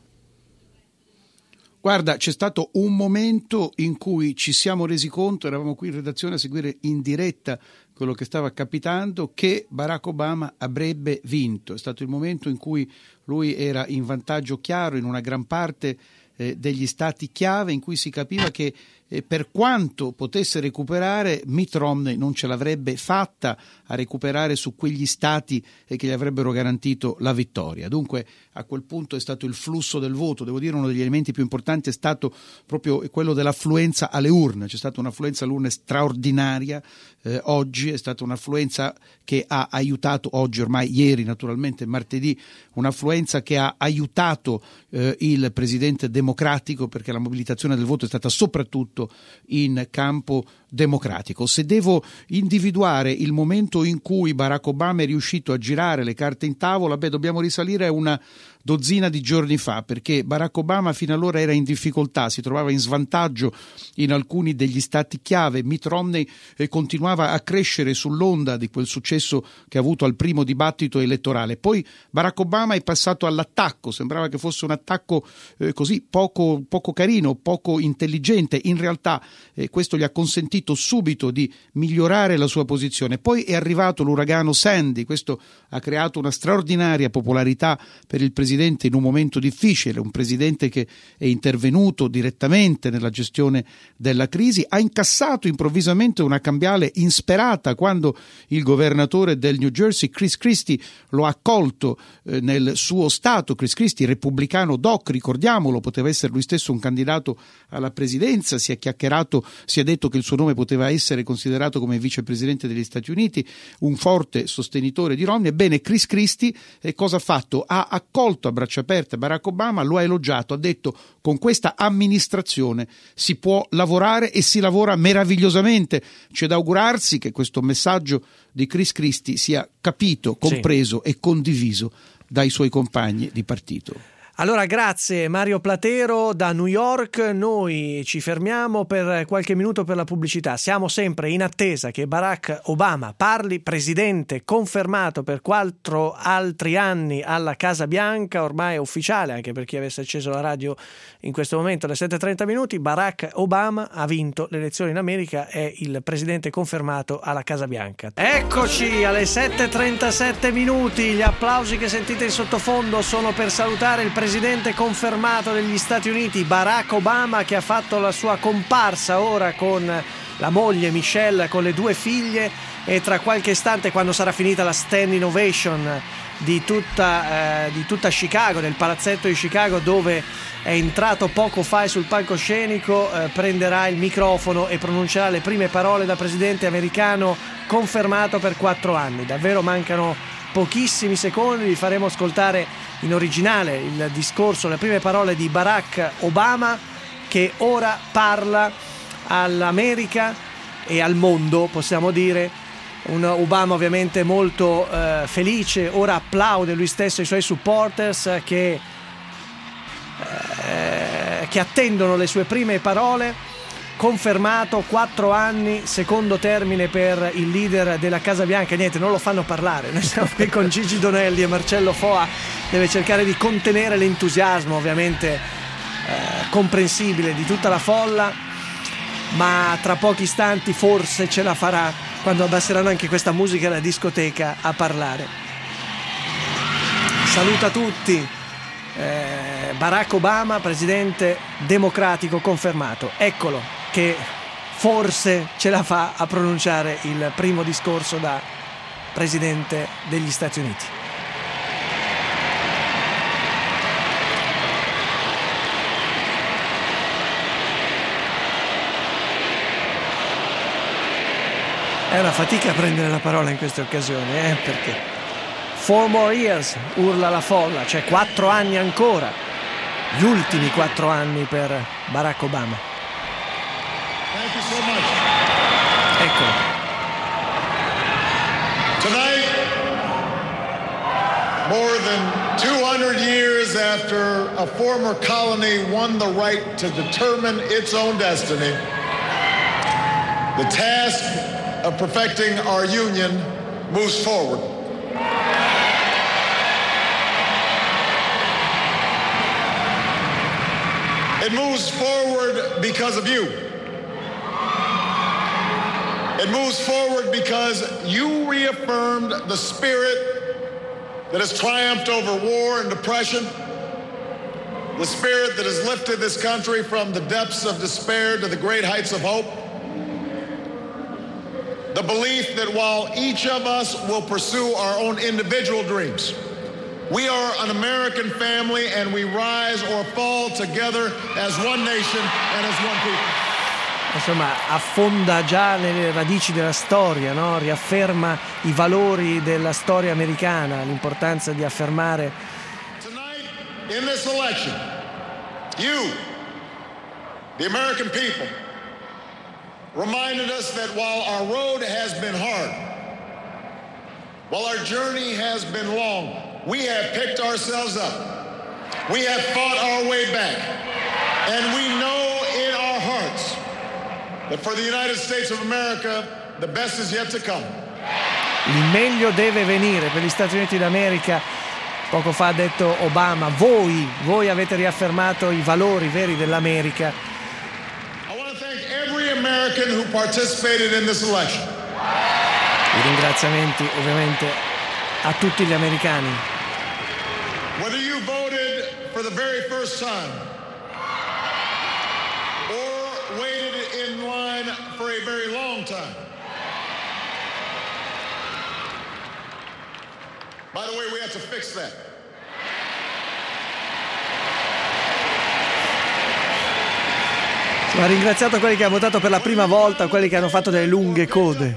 Speaker 9: Guarda, c'è stato un momento in cui ci siamo resi conto, eravamo qui in redazione a seguire in diretta quello che stava capitando, che Barack Obama avrebbe vinto. È stato il momento in cui lui era in vantaggio chiaro in una gran parte degli stati chiave, in cui si capiva che per quanto potesse recuperare, Mitt Romney non ce l'avrebbe fatta a recuperare su quegli stati che gli avrebbero garantito la vittoria. Dunque a quel punto è stato il flusso del voto. Devo dire, uno degli elementi più importanti è stato proprio quello dell'affluenza alle urne. C'è stata un'affluenza alle urne straordinaria. Oggi è stata un'affluenza che ha aiutato, oggi ormai, ieri naturalmente, martedì, un'affluenza che ha aiutato il presidente democratico, perché la mobilitazione del voto è stata soprattutto in campo democratico. Se devo individuare il momento in cui Barack Obama è riuscito a girare le carte in tavola, dobbiamo risalire a una dozzina di giorni fa, perché Barack Obama fino allora era in difficoltà, si trovava in svantaggio in alcuni degli stati chiave. Mitt Romney continuava a crescere sull'onda di quel successo che ha avuto al primo dibattito elettorale. Poi Barack Obama è passato all'attacco, sembrava che fosse un attacco così poco carino, poco intelligente. In realtà questo gli ha consentito subito di migliorare la sua posizione. Poi è arrivato l'uragano Sandy, questo ha creato una straordinaria popolarità per il presidente in un momento difficile, un presidente che è intervenuto direttamente nella gestione della crisi, ha incassato improvvisamente una cambiale insperata quando il governatore del New Jersey, Chris Christie, lo ha accolto nel suo stato. Chris Christie, repubblicano doc, ricordiamolo, poteva essere lui stesso un candidato alla presidenza, si è chiacchierato, si è detto che il suo nome poteva essere considerato come vicepresidente degli Stati Uniti, un forte sostenitore di Romney. Ebbene, Chris Christie cosa ha fatto? Ha accolto a braccia aperte Barack Obama, lo ha elogiato, ha detto: con questa amministrazione si può lavorare e si lavora meravigliosamente. C'è da augurarsi che questo messaggio di Chris Christie sia capito, compreso e condiviso dai suoi compagni di partito.
Speaker 2: Allora, grazie Mario Platero da New York. Noi ci fermiamo per qualche minuto per la pubblicità. Siamo sempre in attesa che Barack Obama parli, presidente confermato per 4 altri anni alla Casa Bianca, ormai è ufficiale anche per chi avesse acceso la radio in questo momento alle 7:30 minuti. Barack Obama ha vinto le elezioni in America, è il presidente confermato alla Casa Bianca. Eccoci alle 7:37 minuti, gli applausi che sentite in sottofondo sono per salutare il presidente confermato degli Stati Uniti, Barack Obama, che ha fatto la sua comparsa ora con la moglie Michelle, con le 2 figlie, e tra qualche istante, quando sarà finita la standing ovation di tutta Chicago, nel palazzetto di Chicago dove è entrato poco fa sul palcoscenico, prenderà il microfono e pronuncerà le prime parole da presidente americano confermato per 4 anni. Davvero mancano pochissimi secondi, vi faremo ascoltare in originale il discorso, le prime parole di Barack Obama, che ora parla all'America e al mondo, possiamo dire. Un Obama ovviamente molto felice, ora applaude lui stesso i suoi supporters che attendono le sue prime parole. Confermato 4 anni, secondo termine per il leader della Casa Bianca. Niente, non lo fanno parlare. Noi siamo qui con Gigi Donelli e Marcello Foa. Deve cercare di contenere l'entusiasmo, ovviamente comprensibile, di tutta la folla, ma tra pochi istanti forse ce la farà, quando abbasseranno anche questa musica da discoteca, a parlare. Saluta tutti Barack Obama, presidente democratico confermato. Eccolo che forse ce la fa a pronunciare il primo discorso da presidente degli Stati Uniti. È una fatica a prendere la parola in queste occasioni, perché 4 more years, urla la folla, cioè 4 anni ancora, gli ultimi 4 anni per Barack Obama.
Speaker 11: Thank you so much.
Speaker 2: Ecco.
Speaker 11: Tonight, more than 200 years after a former colony won the right to determine its own destiny, the task of perfecting our union moves forward. It moves forward because of you. It moves forward because you reaffirmed the spirit that has triumphed over war and depression, the spirit that has lifted this country from the depths of despair to the great heights of hope, the belief that while each of us will pursue our own individual dreams, we are an American family and we rise or fall together as one nation and as one people.
Speaker 2: Insomma, affonda già nelle radici della storia, no? Riafferma i valori della storia americana, l'importanza di affermare.
Speaker 11: Tonight, in this election, you, the American people, reminded us that while our road has been hard, while our journey has been long, we have picked ourselves up. We have fought our way back. And we know in our hearts that for the United States of America, the best is yet to come.
Speaker 2: Il meglio deve venire per gli Stati Uniti d'America. Poco fa ha detto Obama, voi avete riaffermato i valori veri dell'America.
Speaker 11: I want to thank every American who participated in this election.
Speaker 2: I ringraziamenti ovviamente a tutti gli americani.
Speaker 11: Whether you voted for the very first time or waited in line for a very long time. By the way, we have to fix that.
Speaker 2: Ha ringraziato quelli che hanno votato per la prima volta, quelli che hanno fatto delle lunghe code.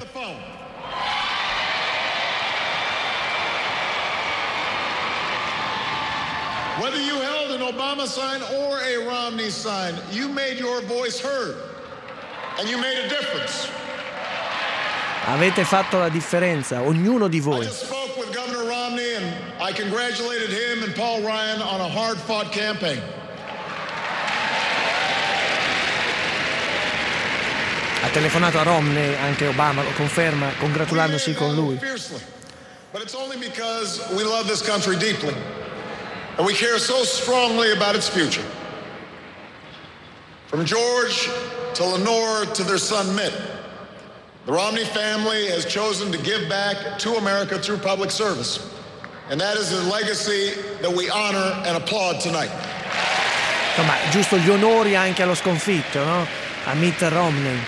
Speaker 11: Whether you held an Obama sign or a Romney sign, you made your voice heard and you made a difference.
Speaker 2: Avete fatto la differenza, ognuno di voi.
Speaker 11: I just spoke spoke with Governor Romney and I congratulated him and Paul Ryan on a hard-fought campaign.
Speaker 2: Ha telefonato a Romney, anche Obama lo conferma, congratulandosi con lui.
Speaker 11: But it's only because we love this country deeply and we care so strongly about its future. From George to Lenore to their son Mitt, the Romney family has chosen to give back to America through public service. And that is a legacy that we honor and applaud tonight.
Speaker 2: Insomma, giusto gli onori anche allo sconfitto, no? A Mitt Romney.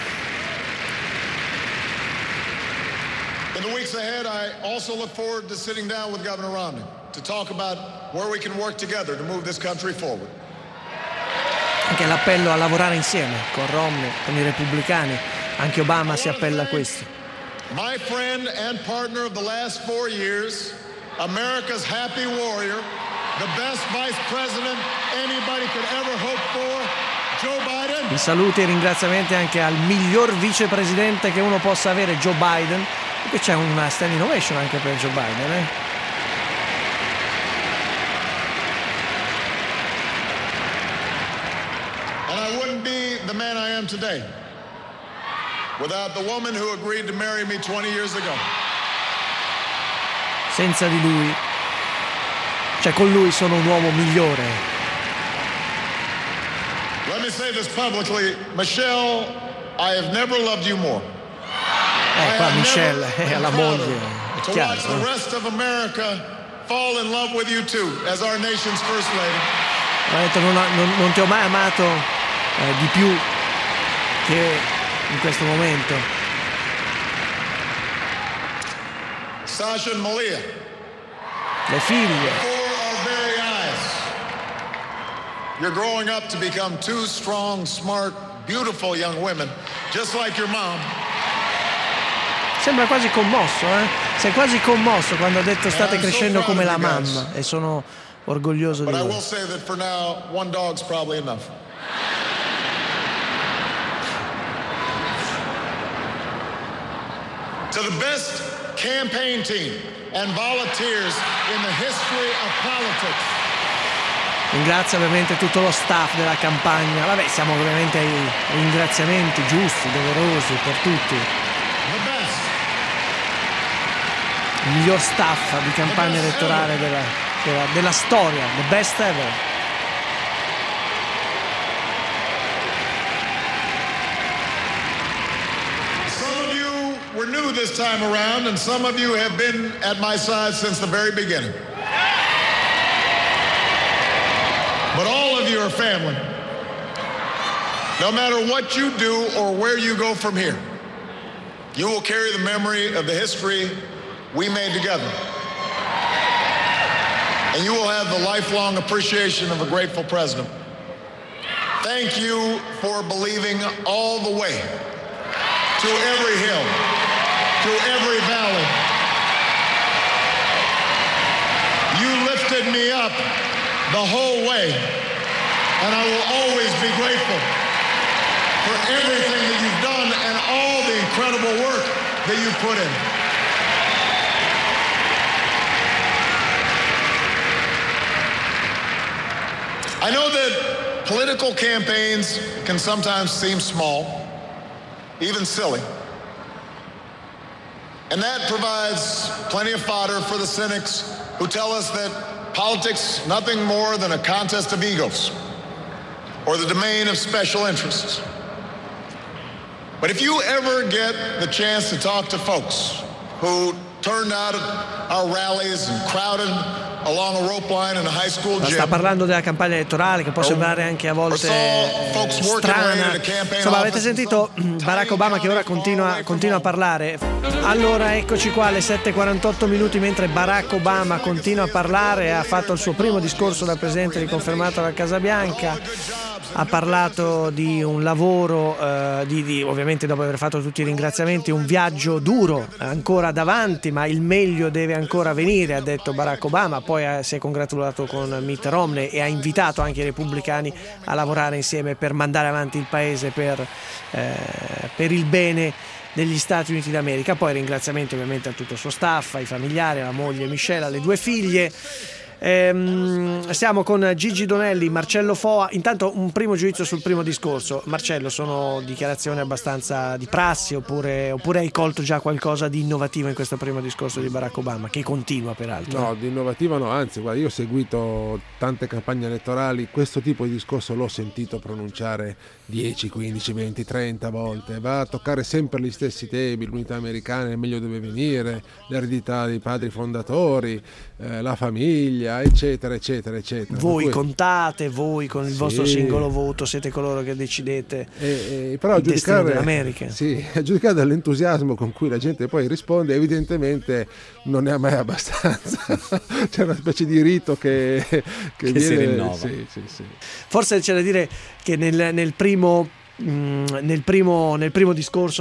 Speaker 11: In the weeks ahead, I also look forward to sitting down with Governor Romney to talk about where we can work together to move this country forward.
Speaker 2: Anche l'appello a lavorare insieme con Romney, con i repubblicani. Anche Obama si appella a questo.
Speaker 11: My friend and partner of the last 4 years, America's happy warrior, the best vice president anybody could ever hope for, Joe Biden.
Speaker 2: I saluti e ringraziamenti anche al miglior vicepresidente che uno possa avere, Joe Biden. E qui c'è una standing ovation anche per Joe Biden,
Speaker 11: And I wouldn't be the man I am today without the woman who agreed to marry me 20 years ago.
Speaker 2: Senza di lui, cioè con lui sono un uomo migliore.
Speaker 11: Let me say this publicly, Michelle, I have never loved you more.
Speaker 2: Qua Michelle è la moglie, è
Speaker 11: to
Speaker 2: chiaro.
Speaker 11: watch the rest of America fall in love with you too, as our nation's first lady.
Speaker 2: Ha detto non ti ho mai amato di più che in questo momento.
Speaker 11: Sasha and Malia,
Speaker 2: le figlie.
Speaker 11: before our very eyes, you're growing up to become two strong, smart, beautiful young women, just like your mom.
Speaker 2: Sembra quasi commosso, Sei quasi commosso quando ha detto state crescendo come la mamma, e sono orgoglioso di
Speaker 11: But I will
Speaker 2: voi.
Speaker 11: say that for now, one dog's probably enough. To the best campaign team and volunteers in the history of politics.
Speaker 2: Ringrazio ovviamente tutto lo staff della campagna. Vabbè, siamo ovviamente ai ringraziamenti giusti, doverosi per tutti. Il miglior staff di campagna elettorale della storia, the best ever.
Speaker 11: Some of you were new this time around, and some of you have been at my side since the very beginning. But all of you are family. No matter what you do or where you go from here, you will carry the memory of the history we made together. And you will have the lifelong appreciation of a grateful president. Thank you for believing all the way to every hill, to every valley. You lifted me up the whole way, and I will always be grateful for everything that you've done and all the incredible work that you put in. I know that political campaigns can sometimes seem small, even silly. And that provides plenty of fodder for the cynics who tell us that politics is nothing more than a contest of egos or the domain of special interests. But if you ever get the chance to talk to folks who turned out at our rallies and crowded along a rope line in a high school gym.
Speaker 2: Sta parlando della campagna elettorale, che può sembrare anche a volte strana. Insomma, avete sentito Barack Obama che ora continua a parlare. Allora eccoci qua alle 7:48 minuti, mentre Barack Obama continua a parlare. Ha fatto il suo primo discorso da presidente riconfermato alla Casa Bianca. Ha parlato di un lavoro, ovviamente dopo aver fatto tutti i ringraziamenti, un viaggio duro ancora davanti, ma il meglio deve ancora venire, ha detto Barack Obama. Poi si è congratulato con Mitt Romney e ha invitato anche i repubblicani a lavorare insieme per mandare avanti il paese per il bene degli Stati Uniti d'America. Poi ringraziamenti ovviamente a tutto il suo staff, ai familiari, alla moglie Michelle, alle 2 figlie. Siamo con Gigi Donelli, Marcello Foa. Intanto un primo giudizio sul primo discorso. Marcello, sono dichiarazioni abbastanza di prassi oppure hai colto già qualcosa di innovativo in questo primo discorso di Barack Obama, che continua peraltro?
Speaker 4: No, di innovativo no, anzi guarda, io ho seguito tante campagne elettorali, questo tipo di discorso l'ho sentito pronunciare 10, 15, 20, 30 volte, va a toccare sempre gli stessi temi: l'unità americana, il meglio deve venire, l'eredità dei padri fondatori, la famiglia, eccetera eccetera eccetera.
Speaker 2: Voi contate, voi con il vostro singolo voto siete coloro che decidete
Speaker 4: però
Speaker 2: il destino dell'America.
Speaker 4: Sì, a giudicare dall'entusiasmo con cui la gente poi risponde, evidentemente non ne ha mai abbastanza. C'è una specie di rito che viene,
Speaker 3: si rinnova.
Speaker 4: Sì.
Speaker 2: Forse c'è da dire che nel primo discorso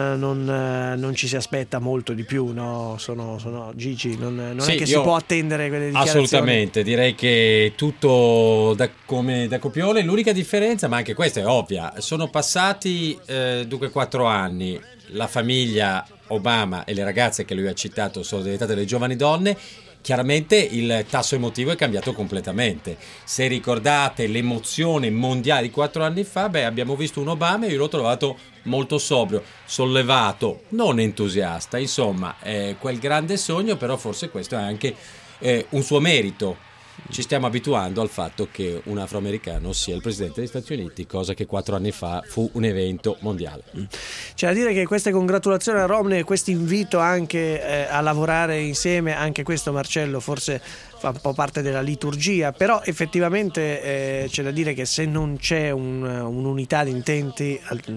Speaker 2: non ci si aspetta molto di più, no? Sono Gigi, non è che si può attendere quelle dichiarazioni.
Speaker 3: Assolutamente, direi che tutto da copione. L'unica differenza, ma anche questa è ovvia, sono passati dunque 4 anni, la famiglia Obama e le ragazze che lui ha citato sono diventate delle giovani donne. Chiaramente il tasso emotivo è cambiato completamente. Se ricordate l'emozione mondiale di 4 anni fa, abbiamo visto un Obama e io l'ho trovato molto sobrio, sollevato, non entusiasta. Insomma, quel grande sogno, però forse questo è anche un suo merito. Ci stiamo abituando al fatto che un afroamericano sia il presidente degli Stati Uniti, cosa che 4 anni fa fu un evento mondiale.
Speaker 2: C'è da dire che queste congratulazioni a Romney e questo invito anche a lavorare insieme, anche questo, Marcello, forse fa un po' parte della liturgia, però effettivamente c'è da dire che se non c'è un'unità di intenti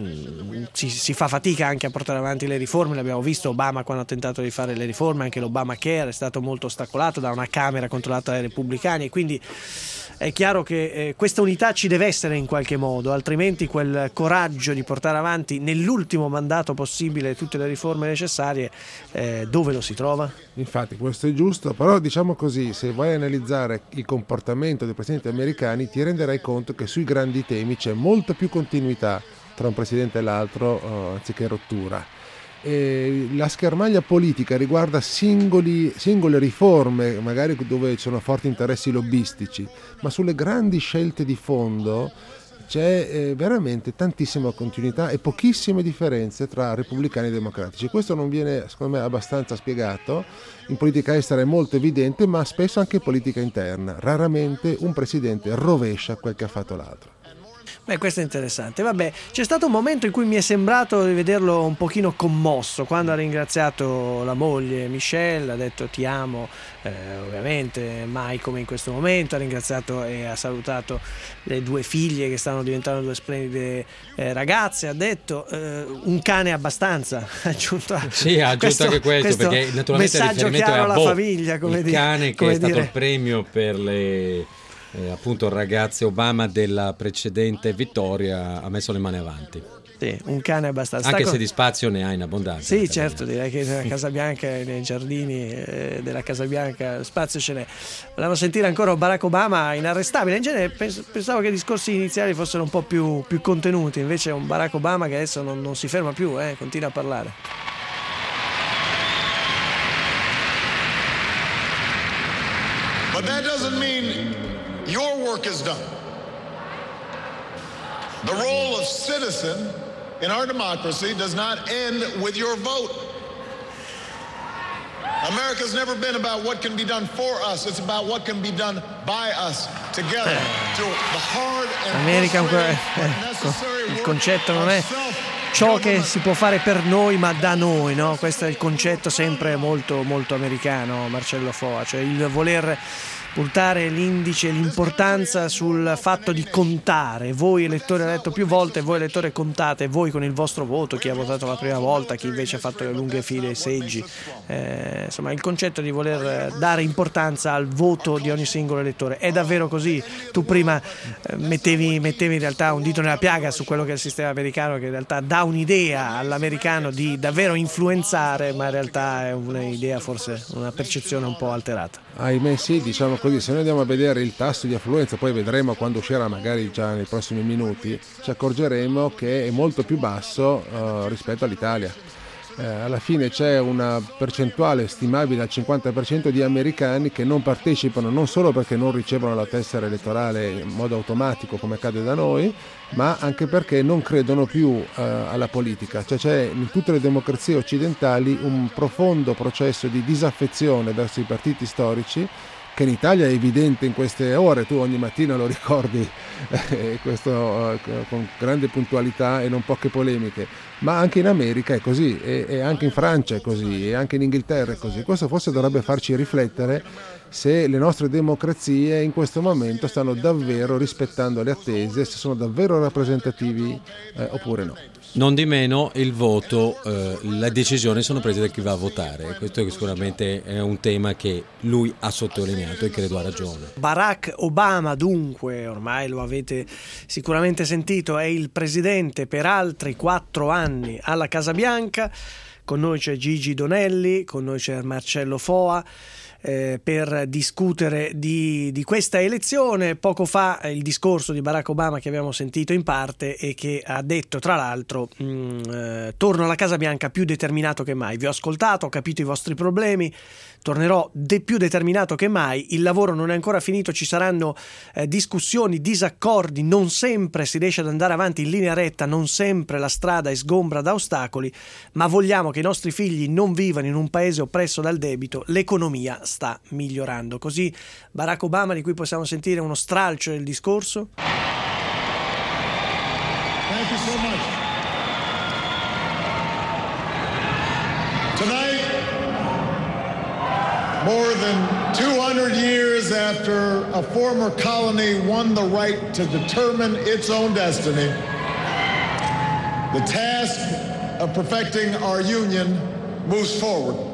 Speaker 2: si fa fatica anche a portare avanti le riforme. L'abbiamo visto Obama quando ha tentato di fare le riforme, anche l'Obamacare è stato molto ostacolato da una Camera controllata dai repubblicani, e quindi è chiaro che questa unità ci deve essere in qualche modo, altrimenti quel coraggio di portare avanti nell'ultimo mandato possibile tutte le riforme necessarie, dove lo si trova?
Speaker 4: Infatti questo è giusto, però diciamo così, se vai a analizzare il comportamento dei presidenti americani ti renderai conto che sui grandi temi c'è molta più continuità tra un presidente e l'altro, anziché rottura. La schermaglia politica riguarda singole riforme, magari dove ci sono forti interessi lobbistici, ma sulle grandi scelte di fondo c'è veramente tantissima continuità e pochissime differenze tra repubblicani e democratici. Questo non viene, secondo me, abbastanza spiegato. In politica estera è molto evidente, ma spesso anche in politica interna. Raramente un presidente rovescia quel che ha fatto l'altro.
Speaker 2: Questo è interessante. Vabbè, c'è stato un momento in cui mi è sembrato di vederlo un pochino commosso quando ha ringraziato la moglie Michelle, ha detto ti amo, ovviamente mai come in questo momento, ha ringraziato e ha salutato le 2 figlie che stanno diventando 2 splendide ragazze, ha detto un cane abbastanza, ha aggiunto
Speaker 3: anche questo perché naturalmente il riferimento è a
Speaker 2: alla famiglia, come
Speaker 3: il
Speaker 2: dire,
Speaker 3: cane che
Speaker 2: come
Speaker 3: è stato
Speaker 2: dire.
Speaker 3: il premio per le appunto ragazze Obama della precedente vittoria, ha messo le mani avanti.
Speaker 2: Sì, un cane abbastanza.
Speaker 3: Anche se di spazio ne ha in abbondanza.
Speaker 2: Sì, certo, direi che nella Casa Bianca, nei giardini della Casa Bianca, spazio ce n'è. Volevamo sentire ancora Barack Obama inarrestabile. In genere pensavo che i discorsi iniziali fossero un po' più contenuti, invece è un Barack Obama che adesso non si ferma più, continua a parlare.
Speaker 11: But that doesn't mean your work is done. The role of citizen in our democracy does not end with your vote. America's never been about what can be done for us. It's about what can be done by us together.
Speaker 2: America, il concetto non è ciò che si può fare per noi ma da noi, no? Questo è il concetto sempre molto molto americano, Marcello Foa, cioè il voler puntare l'indice, l'importanza sul fatto di contare. Voi elettori, ha detto più volte, voi elettori contate, voi con il vostro voto, chi ha votato la prima volta, chi invece ha fatto le lunghe file ai seggi, insomma il concetto di voler dare importanza al voto di ogni singolo elettore. È davvero così? Tu prima mettevi in realtà un dito nella piaga su quello che è il sistema americano, che in realtà dà un'idea all'americano di davvero influenzare, ma in realtà è un'idea, forse una percezione un po' alterata.
Speaker 4: Ahimè sì, diciamo così, se noi andiamo a vedere il tasso di affluenza, poi vedremo quando uscirà, magari già nei prossimi minuti, ci accorgeremo che è molto più basso rispetto all'Italia. alla fine c'è una percentuale stimabile al 50% di americani che non partecipano, non solo perché non ricevono la tessera elettorale in modo automatico come accade da noi, ma anche perché non credono più alla politica. Cioè c'è in tutte le democrazie occidentali un profondo processo di disaffezione verso i partiti storici, che in Italia è evidente in queste ore, tu ogni mattina lo ricordi, questo con grande puntualità e non poche polemiche, ma anche in America è così, e anche in Francia è così, e anche in Inghilterra è così. Questo forse dovrebbe farci riflettere se le nostre democrazie in questo momento stanno davvero rispettando le attese, se sono davvero rappresentativi oppure no.
Speaker 3: Non di meno il voto, le decisioni sono prese da chi va a votare. Questo sicuramente è un tema che lui ha sottolineato e credo ha ragione.
Speaker 2: Barack Obama, dunque, ormai lo avete sicuramente sentito, è il presidente per altri 4 anni alla Casa Bianca. Con noi c'è Gigi Donelli, con noi c'è Marcello Foa, per discutere di questa elezione. Poco fa il discorso di Barack Obama che abbiamo sentito in parte e che ha detto tra l'altro torno alla Casa Bianca più determinato che mai, vi ho ascoltato, ho capito i vostri problemi, tornerò più determinato che mai, il lavoro non è ancora finito, ci saranno discussioni, disaccordi, non sempre si riesce ad andare avanti in linea retta, non sempre la strada è sgombra da ostacoli, ma vogliamo che i nostri figli non vivano in un paese oppresso dal debito, l'economia sta migliorando. Così Barack Obama, di cui possiamo sentire uno stralcio del discorso.
Speaker 11: Thank you so much. Tonight, more than 200 years after a former colony won the right to determine its own destiny, the task of perfecting our union moves forward.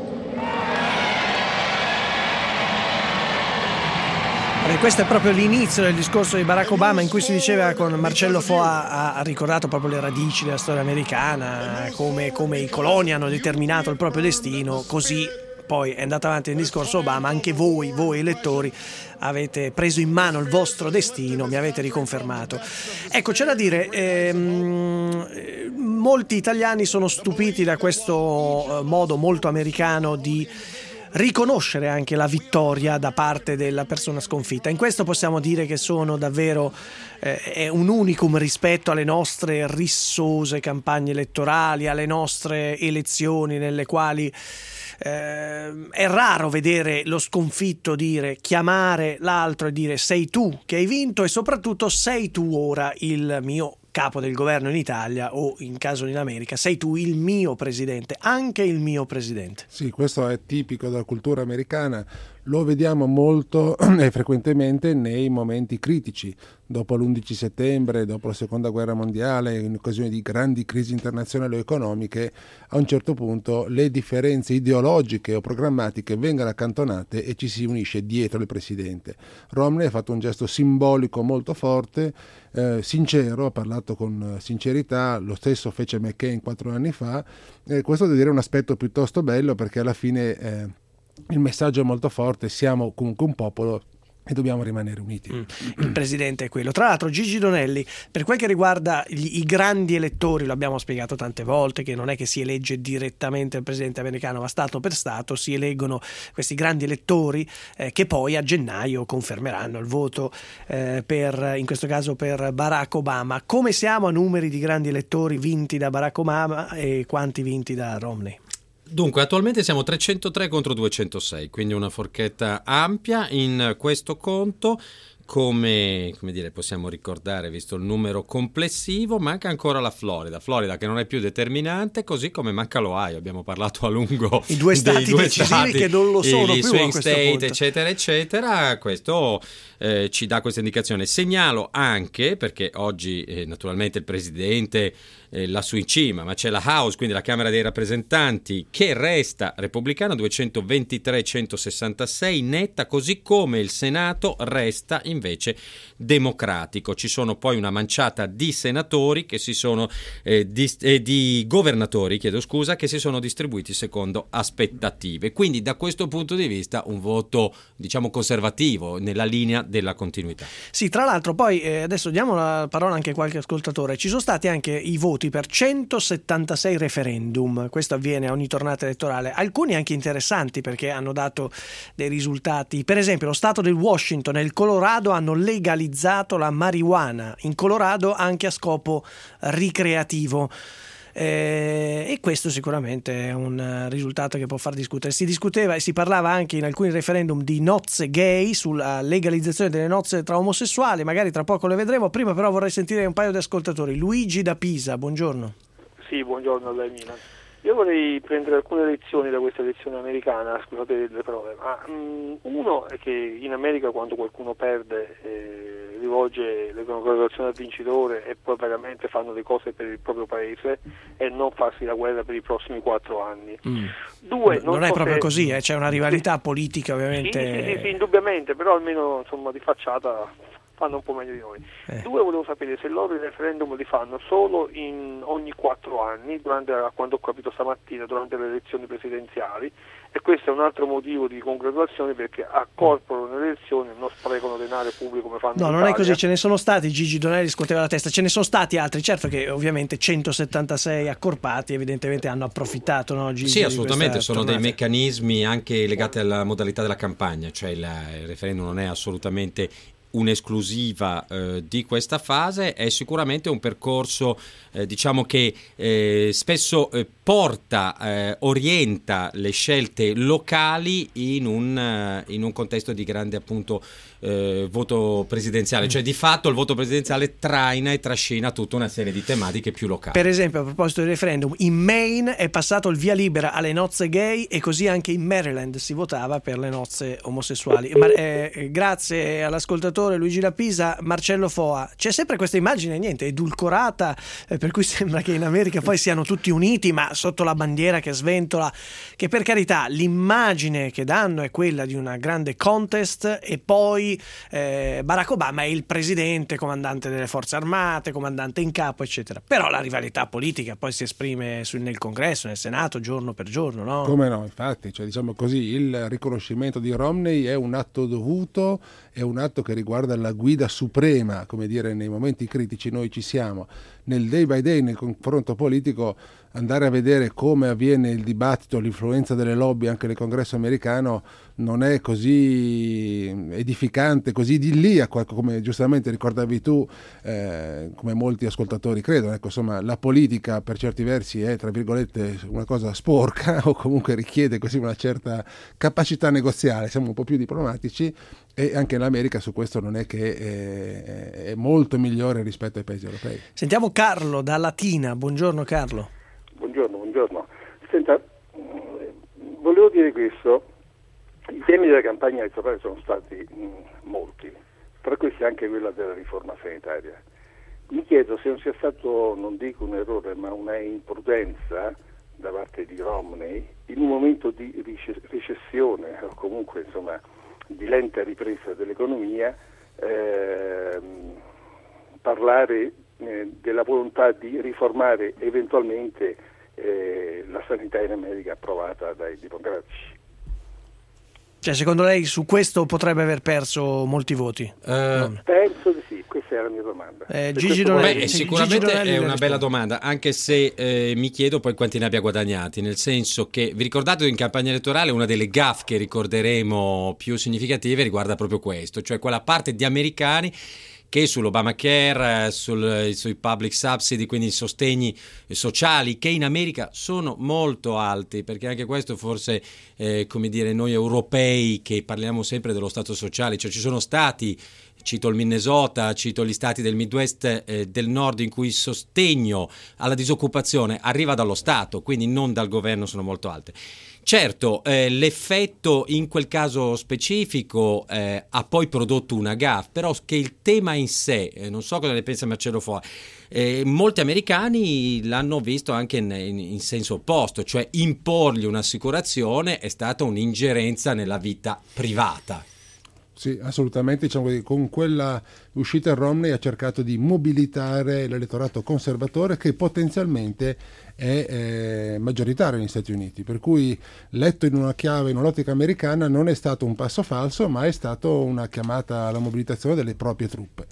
Speaker 2: Questo è proprio l'inizio del discorso di Barack Obama, in cui si diceva, con Marcello Foa ha ricordato proprio le radici della storia americana, come i coloni hanno determinato il proprio destino, così poi è andato avanti nel discorso Obama, anche voi elettori avete preso in mano il vostro destino, mi avete riconfermato. Ecco, c'è da dire, molti italiani sono stupiti da questo modo molto americano di riconoscere anche la vittoria da parte della persona sconfitta. In questo possiamo dire che sono davvero è un unicum rispetto alle nostre rissose campagne elettorali, alle nostre elezioni nelle quali è raro vedere lo sconfitto chiamare l'altro e dire sei tu che hai vinto, e soprattutto sei tu ora il mio capo del governo in Italia, o in caso in America sei tu il mio presidente, anche il mio presidente.
Speaker 4: Sì, questo è tipico della cultura americana, lo vediamo molto e frequentemente nei momenti critici, dopo l'11 settembre, dopo la seconda guerra mondiale, in occasione di grandi crisi internazionali o economiche. A un certo punto le differenze ideologiche o programmatiche vengono accantonate e ci si unisce dietro il presidente. Romney ha fatto un gesto simbolico molto forte, sincero, ha parlato con sincerità, lo stesso fece McCain 4 anni fa, questo devo dire è un aspetto piuttosto bello, perché alla fine il messaggio è molto forte, siamo comunque un popolo e dobbiamo rimanere uniti.
Speaker 2: Il presidente è quello. Tra l'altro, Gigi Donelli, per quel che riguarda i grandi elettori, lo abbiamo spiegato tante volte che non è che si elegge direttamente il presidente americano, ma stato per stato si eleggono questi grandi elettori che poi a gennaio confermeranno il voto in questo caso per Barack Obama. Come siamo a numeri di grandi elettori vinti da Barack Obama e quanti vinti da Romney?
Speaker 3: Dunque, attualmente siamo 303 contro 206, quindi una forchetta ampia in questo conto. Come dire, possiamo ricordare, visto il numero complessivo, manca ancora la Florida che non è più determinante, così come manca l'Ohio, abbiamo parlato a lungo
Speaker 2: i due stati decisivi che non lo sono più,
Speaker 3: swing
Speaker 2: a questo
Speaker 3: state,
Speaker 2: punto,
Speaker 3: eccetera. Questo ci dà questa indicazione. Segnalo anche, perché oggi naturalmente il presidente lassù in cima, ma c'è la House, quindi la Camera dei rappresentanti, che resta repubblicana, 223-166 netta, così come il Senato resta invece invece democratico. Ci sono poi una manciata di senatori che si sono di governatori, che si sono distribuiti secondo aspettative. Quindi da questo punto di vista un voto, diciamo, conservativo, nella linea della continuità.
Speaker 2: Sì, tra l'altro poi adesso diamo la parola anche a qualche ascoltatore. Ci sono stati anche i voti per 176 referendum, questo avviene a ogni tornata elettorale, alcuni anche interessanti perché hanno dato dei risultati. Per esempio lo stato del Washington e il Colorado hanno legalizzato la marijuana, in Colorado anche a scopo ricreativo. E questo sicuramente è un risultato che può far discutere. Si discuteva e si parlava anche in alcuni referendum di nozze gay, sulla legalizzazione delle nozze tra omosessuali, magari tra poco le vedremo. Prima però vorrei sentire un paio di ascoltatori. Luigi da Pisa, buongiorno.
Speaker 12: Sì, buongiorno a lei Milan. Io vorrei prendere alcune lezioni da questa elezione americana, scusate le parole, ma uno è che in America quando qualcuno perde rivolge le congratulazioni al vincitore e poi veramente fanno le cose per il proprio paese e non farsi la guerra per i prossimi 4 anni. Due,
Speaker 2: non è proprio così, c'è una rivalità politica ovviamente.
Speaker 12: Sì, indubbiamente, però almeno insomma di facciata fanno un po' meglio di noi. Due, volevo sapere se loro i referendum li fanno solo ogni 4 anni, quando ho capito stamattina, durante le elezioni presidenziali, e questo è un altro motivo di congratulazione perché accorporano le elezioni e non sprecano denaro pubblico come fanno in
Speaker 2: No, non
Speaker 12: Italia.
Speaker 2: è così, ce ne sono stati, Gigi Donelli scuoteva la testa, ce ne sono stati altri, certo che ovviamente 176 accorpati evidentemente hanno approfittato, no, Gigi?
Speaker 3: Sì, assolutamente, sono dei meccanismi anche legati alla modalità della campagna, cioè il referendum non è assolutamente un'esclusiva di questa fase, è sicuramente un percorso diciamo che spesso orienta le scelte locali in un contesto di grande appunto voto presidenziale, cioè di fatto il voto presidenziale traina e trascina tutta una serie di tematiche più locali.
Speaker 2: Per esempio, a proposito del referendum, in Maine è passato il via libera alle nozze gay e così anche in Maryland si votava per le nozze omosessuali. Grazie all'ascoltatore Luigi da Pisa. Marcello Foa, c'è sempre questa immagine edulcorata, per cui sembra che in America poi siano tutti uniti ma sotto la bandiera che sventola, che per carità l'immagine che danno è quella di una grande contest e poi Barack Obama è il presidente, comandante delle forze armate, comandante in capo eccetera, però la rivalità politica poi si esprime nel Congresso, nel Senato, giorno per giorno, no?
Speaker 4: Come no, infatti, cioè, diciamo così, il riconoscimento di Romney è un atto dovuto, è un atto che riguarda la guida suprema, come dire, nei momenti critici noi ci siamo. Nel day by day, nel confronto politico, andare a vedere come avviene il dibattito, l'influenza delle lobby anche nel Congresso americano non è così edificante, così idilliaco, come giustamente ricordavi tu, come molti ascoltatori credono. Ecco, insomma, la politica per certi versi è, tra virgolette, una cosa sporca o comunque richiede così una certa capacità negoziale, siamo un po' più diplomatici, e anche l'America su questo non è che è molto migliore rispetto ai paesi europei.
Speaker 2: Sentiamo Carlo da Latina. Buongiorno Carlo.
Speaker 13: Buongiorno. Senta, volevo dire questo. I temi della campagna elettorale sono stati molti, tra questi anche quella della riforma sanitaria. Mi chiedo se non sia stato, non dico un errore, ma una imprudenza da parte di Romney, in un momento di recessione o comunque insomma di lenta ripresa dell'economia, parlare della volontà di riformare eventualmente la sanità in America approvata dai democratici.
Speaker 2: Cioè, secondo lei su questo potrebbe aver perso molti voti?
Speaker 13: Penso di sì, questa è la mia domanda.
Speaker 3: Sicuramente è una bella domanda, anche se mi chiedo poi quanti ne abbia guadagnati, nel senso che vi ricordate in campagna elettorale una delle gaffe che ricorderemo più significative riguarda proprio questo, cioè quella parte di americani che sull'Obamacare, sui public subsidy, quindi i sostegni sociali, che in America sono molto alti, perché anche questo forse, come dire, noi europei che parliamo sempre dello stato sociale, cioè ci sono stati, cito il Minnesota, cito gli stati del Midwest del nord in cui il sostegno alla disoccupazione arriva dallo Stato, quindi non dal governo, sono molto alte. Certo, l'effetto in quel caso specifico ha poi prodotto una gaffe, però che il tema in sé, non so cosa ne pensa Marcello Foa, molti americani l'hanno visto anche in senso opposto, cioè imporgli un'assicurazione è stata un'ingerenza nella vita privata.
Speaker 4: Sì, assolutamente. Diciamo che con quella uscita Romney ha cercato di mobilitare l'elettorato conservatore, che potenzialmente è maggioritario negli Stati Uniti, per cui letto in una chiave, in un'ottica americana, non è stato un passo falso, ma è stato una chiamata alla mobilitazione delle proprie truppe.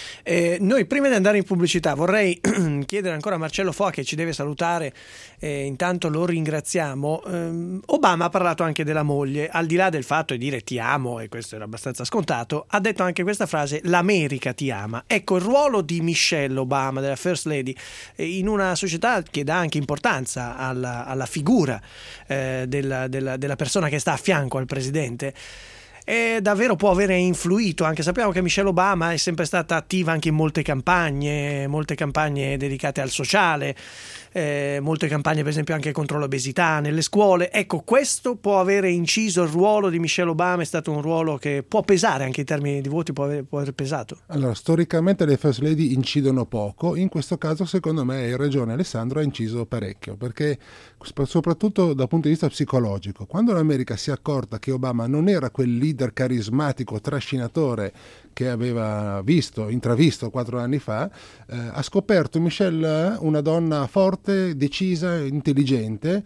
Speaker 2: Noi prima di andare in pubblicità vorrei chiedere ancora a Marcello Foa, che ci deve salutare, intanto lo ringraziamo. Obama ha parlato anche della moglie, al di là del fatto di dire ti amo, e questo era abbastanza scontato, ha detto anche questa frase: l'America ti ama. Ecco, il ruolo di Michelle Obama, della First Lady, in una società che dà anche importanza alla figura della persona che sta a fianco al presidente, davvero può avere influito. Anche sappiamo che Michelle Obama è sempre stata attiva anche in molte campagne dedicate al sociale, molte campagne per esempio anche contro l'obesità nelle scuole. Ecco, questo può avere inciso, il ruolo di Michelle Obama è stato un ruolo che può pesare anche in termini di voti, può aver pesato.
Speaker 4: Allora, storicamente le First Lady incidono poco, in questo caso secondo me hai ragione Alessandro, ha inciso parecchio, perché soprattutto dal punto di vista psicologico, quando l'America si è accorta che Obama non era quel leader carismatico, trascinatore che aveva intravisto 4 anni fa, ha scoperto Michelle una donna forte, decisa, intelligente,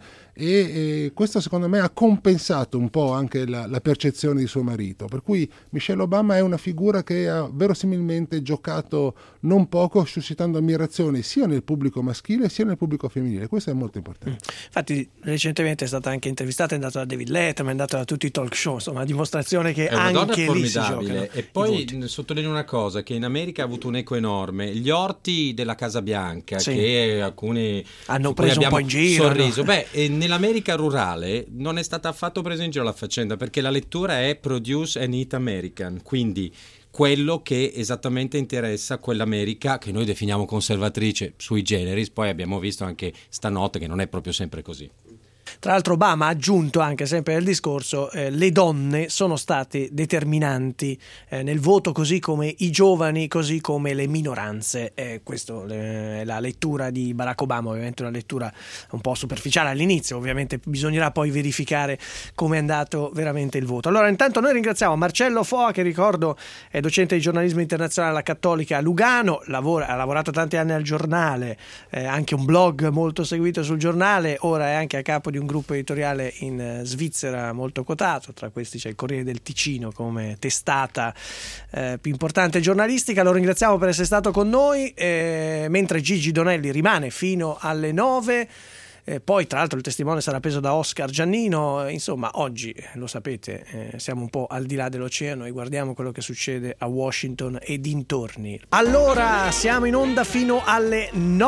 Speaker 4: e questo secondo me ha compensato un po' anche la percezione di suo marito, per cui Michelle Obama è una figura che ha verosimilmente giocato non poco, suscitando ammirazione sia nel pubblico maschile sia nel pubblico femminile. Questo è molto importante.
Speaker 2: Infatti recentemente è stata anche intervistata, è andata da David Letterman, è andata da tutti i talk show, insomma, a dimostrazione che
Speaker 3: è una
Speaker 2: anche
Speaker 3: donna
Speaker 2: lì si
Speaker 3: formidabile. E poi sottolineo una cosa, che in America ha avuto un eco enorme, gli orti della Casa Bianca, sì, che alcuni
Speaker 2: hanno preso un po' in giro,
Speaker 3: sorriso, no? Nell'America rurale non è stata affatto presa in giro la faccenda, perché la lettura è Produce and Eat American, quindi quello che esattamente interessa quell'America che noi definiamo conservatrice sui generis. Poi abbiamo visto anche stanotte che non è proprio sempre così.
Speaker 2: Tra l'altro Obama ha aggiunto anche, sempre nel discorso, le donne sono state determinanti nel voto, così come i giovani, così come le minoranze. Questa è la lettura di Barack Obama, ovviamente una lettura un po' superficiale all'inizio, ovviamente bisognerà poi verificare come è andato veramente il voto. Allora, intanto noi ringraziamo Marcello Foa, che ricordo è docente di giornalismo internazionale alla Cattolica a Lugano, ha lavorato tanti anni al giornale, anche un blog molto seguito sul giornale, ora è anche a capo di un gruppo editoriale in Svizzera molto quotato, tra questi c'è il Corriere del Ticino come testata più importante giornalistica. Lo ringraziamo per essere stato con noi, mentre Gigi Donelli rimane fino alle 9. Poi tra l'altro il testimone sarà preso da Oscar Giannino. Insomma, oggi lo sapete, siamo un po' al di là dell'oceano e guardiamo quello che succede a Washington e dintorni. Allora siamo in onda fino alle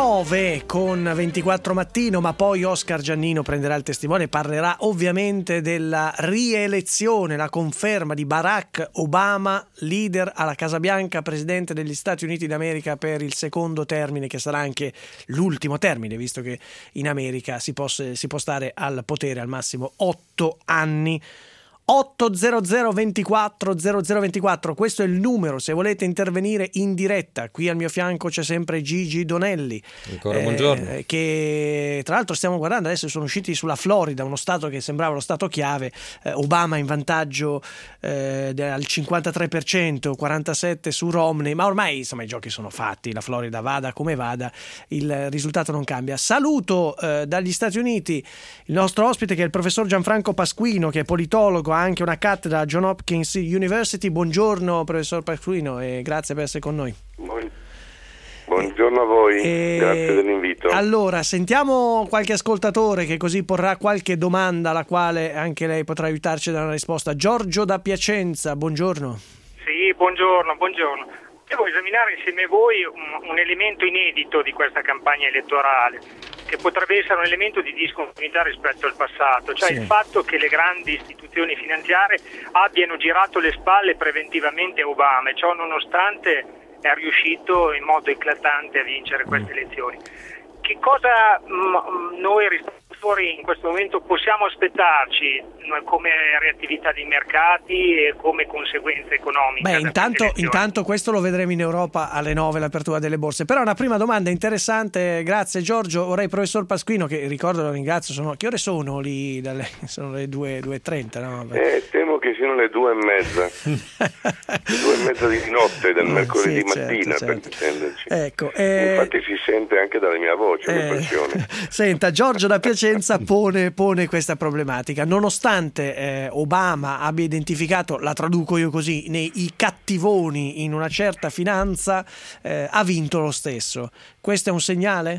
Speaker 2: 9 con 24 Mattino, ma poi Oscar Giannino prenderà il testimone e parlerà ovviamente della rielezione, la conferma di Barack Obama leader alla Casa Bianca, presidente degli Stati Uniti d'America per il secondo termine, che sarà anche l'ultimo termine, visto che in America si può stare al potere al massimo 8 anni. 800 24 0024, questo è il numero se volete intervenire in diretta. Qui al mio fianco c'è sempre Gigi Donelli,
Speaker 3: ancora buongiorno,
Speaker 2: che tra l'altro stiamo guardando adesso, sono usciti sulla Florida, uno stato che sembrava lo stato chiave, Obama in vantaggio al 53%, 47% su Romney, ma ormai insomma i giochi sono fatti, la Florida vada come vada, il risultato non cambia. Saluto dagli Stati Uniti il nostro ospite, che è il professor Gianfranco Pasquino, che è politologo, ha anche una cattedra a John Hopkins University. Buongiorno professor Pasquino e grazie per essere con noi.
Speaker 14: Buongiorno a voi, grazie dell'invito.
Speaker 2: Allora, sentiamo qualche ascoltatore che così porrà qualche domanda alla quale anche lei potrà aiutarci a dare una risposta. Giorgio da Piacenza, buongiorno.
Speaker 15: Sì, buongiorno. Devo esaminare insieme a voi un elemento inedito di questa campagna elettorale, che potrebbe essere un elemento di discontinuità rispetto al passato, cioè il fatto che le grandi istituzioni finanziarie abbiano girato le spalle preventivamente a Obama, e ciò nonostante è riuscito in modo eclatante a vincere queste elezioni. Che cosa noi ristoratori in questo momento possiamo aspettarci come reattività dei mercati e come conseguenze economiche?
Speaker 2: Beh, intanto questo lo vedremo in Europa alle 9, l'apertura delle borse. Però una prima domanda interessante, grazie Giorgio. Vorrei professor Pasquino, che ricordo, lo ringrazio, che ore sono lì? Sono le 2:30, no?
Speaker 14: Temo che fino alle 2:30 di notte del mercoledì mattina,
Speaker 2: certo.
Speaker 14: per intenderci.
Speaker 2: Ecco,
Speaker 14: infatti si sente anche dalla mia voce l'impressione.
Speaker 2: Senta, Giorgio da Piacenza pone questa problematica. Nonostante Obama abbia identificato, la traduco io così, i cattivoni in una certa finanza, ha vinto lo stesso. Questo è un segnale?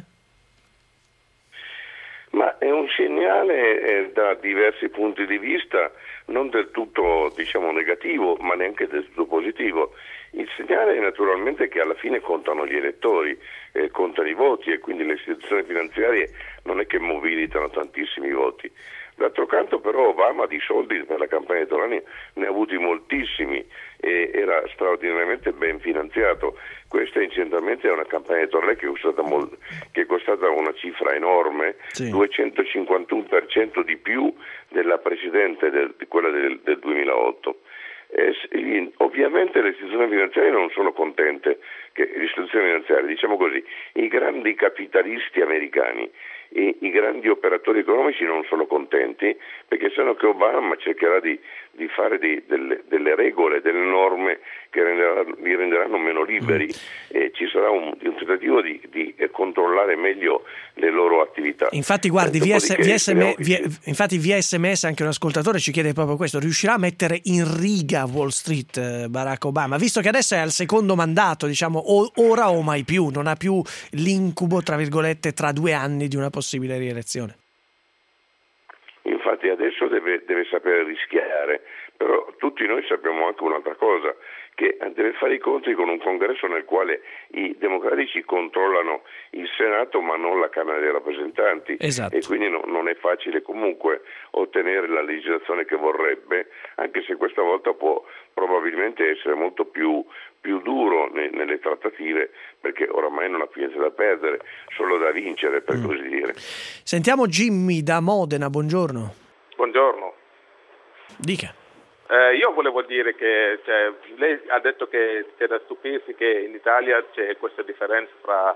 Speaker 14: Ma è un segnale da diversi punti di vista, non del tutto negativo, ma neanche del tutto positivo. Il segnale è naturalmente che alla fine contano gli elettori, contano i voti, e quindi le istituzioni finanziarie non è che mobilitano tantissimi voti. D'altro canto però Obama di soldi per la campagna elettorale ne ha avuti moltissimi e era straordinariamente ben finanziato. Questa incidentalmente è una campagna elettorale che è costata una cifra enorme, sì. 251% di più della precedente, di quella del 2008. Ovviamente le istituzioni finanziarie non sono contente che le istituzioni finanziarie, diciamo così, i grandi capitalisti americani e i grandi operatori economici non sono contenti, perché sanno che Obama cercherà di fare delle regole, delle norme che li renderanno meno liberi, e ci sarà un tentativo di controllare meglio le loro attività.
Speaker 2: Infatti guardi, via SMS anche un ascoltatore ci chiede proprio questo: riuscirà a mettere in riga Wall Street Barack Obama, visto che adesso è al secondo mandato, diciamo, ora o mai più, non ha più l'incubo tra virgolette tra 2 anni di una possibile rielezione?
Speaker 14: Infatti adesso deve sapere rischiare, però tutti noi sappiamo anche un'altra cosa, che deve fare i conti con un congresso nel quale i democratici controllano il Senato ma non la Camera dei rappresentanti, esatto. E quindi non è facile comunque ottenere la legislazione che vorrebbe, anche se questa volta può probabilmente essere molto più duro nelle trattative, perché oramai non ha più niente da perdere, solo da vincere, per così dire.
Speaker 2: Sentiamo Jimmy da Modena, buongiorno.
Speaker 16: Buongiorno.
Speaker 2: Dica.
Speaker 16: Io volevo dire che lei ha detto che c'è da stupirsi che in Italia c'è questa differenza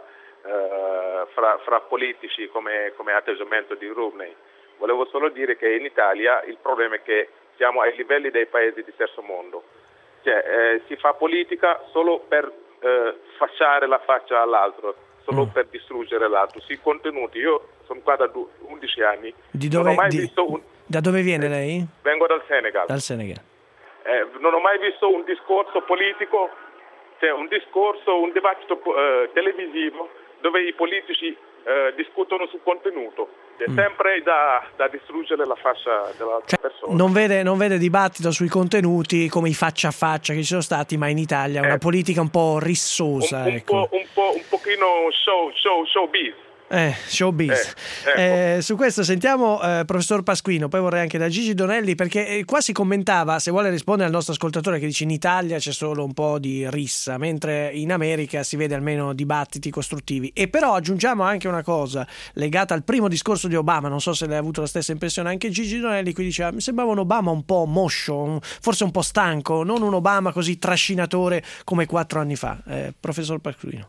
Speaker 16: fra politici come atteggiamento di Romney. Volevo solo dire che in Italia il problema è che siamo ai livelli dei paesi di terzo mondo. Si fa politica solo per fasciare la faccia all'altro, solo per distruggere l'altro. Sui contenuti, io sono qua da 11 anni.
Speaker 2: Da dove viene lei?
Speaker 16: Vengo dal Senegal.
Speaker 2: Dal Senegal.
Speaker 16: Non ho mai visto un discorso politico, un dibattito televisivo dove i politici discutono sul contenuto. È sempre da distruggere la faccia dell'altra persona.
Speaker 2: Non vede dibattito sui contenuti come i faccia a faccia che ci sono stati, ma in Italia una politica un po' rissosa.
Speaker 16: Un pochino showbiz.
Speaker 2: Showbiz.
Speaker 16: Ecco.
Speaker 2: Su questo sentiamo professor Pasquino, poi vorrei anche da Gigi Donelli, perché qua si commentava, se vuole rispondere al nostro ascoltatore che dice in Italia c'è solo un po' di rissa, mentre in America si vede almeno dibattiti costruttivi. E però aggiungiamo anche una cosa legata al primo discorso di Obama, non so se lei ha avuto la stessa impressione, anche Gigi Donelli qui diceva mi sembrava un Obama un po' moscio, forse un po' stanco, non un Obama così trascinatore come 4 anni fa. Professor Pasquino.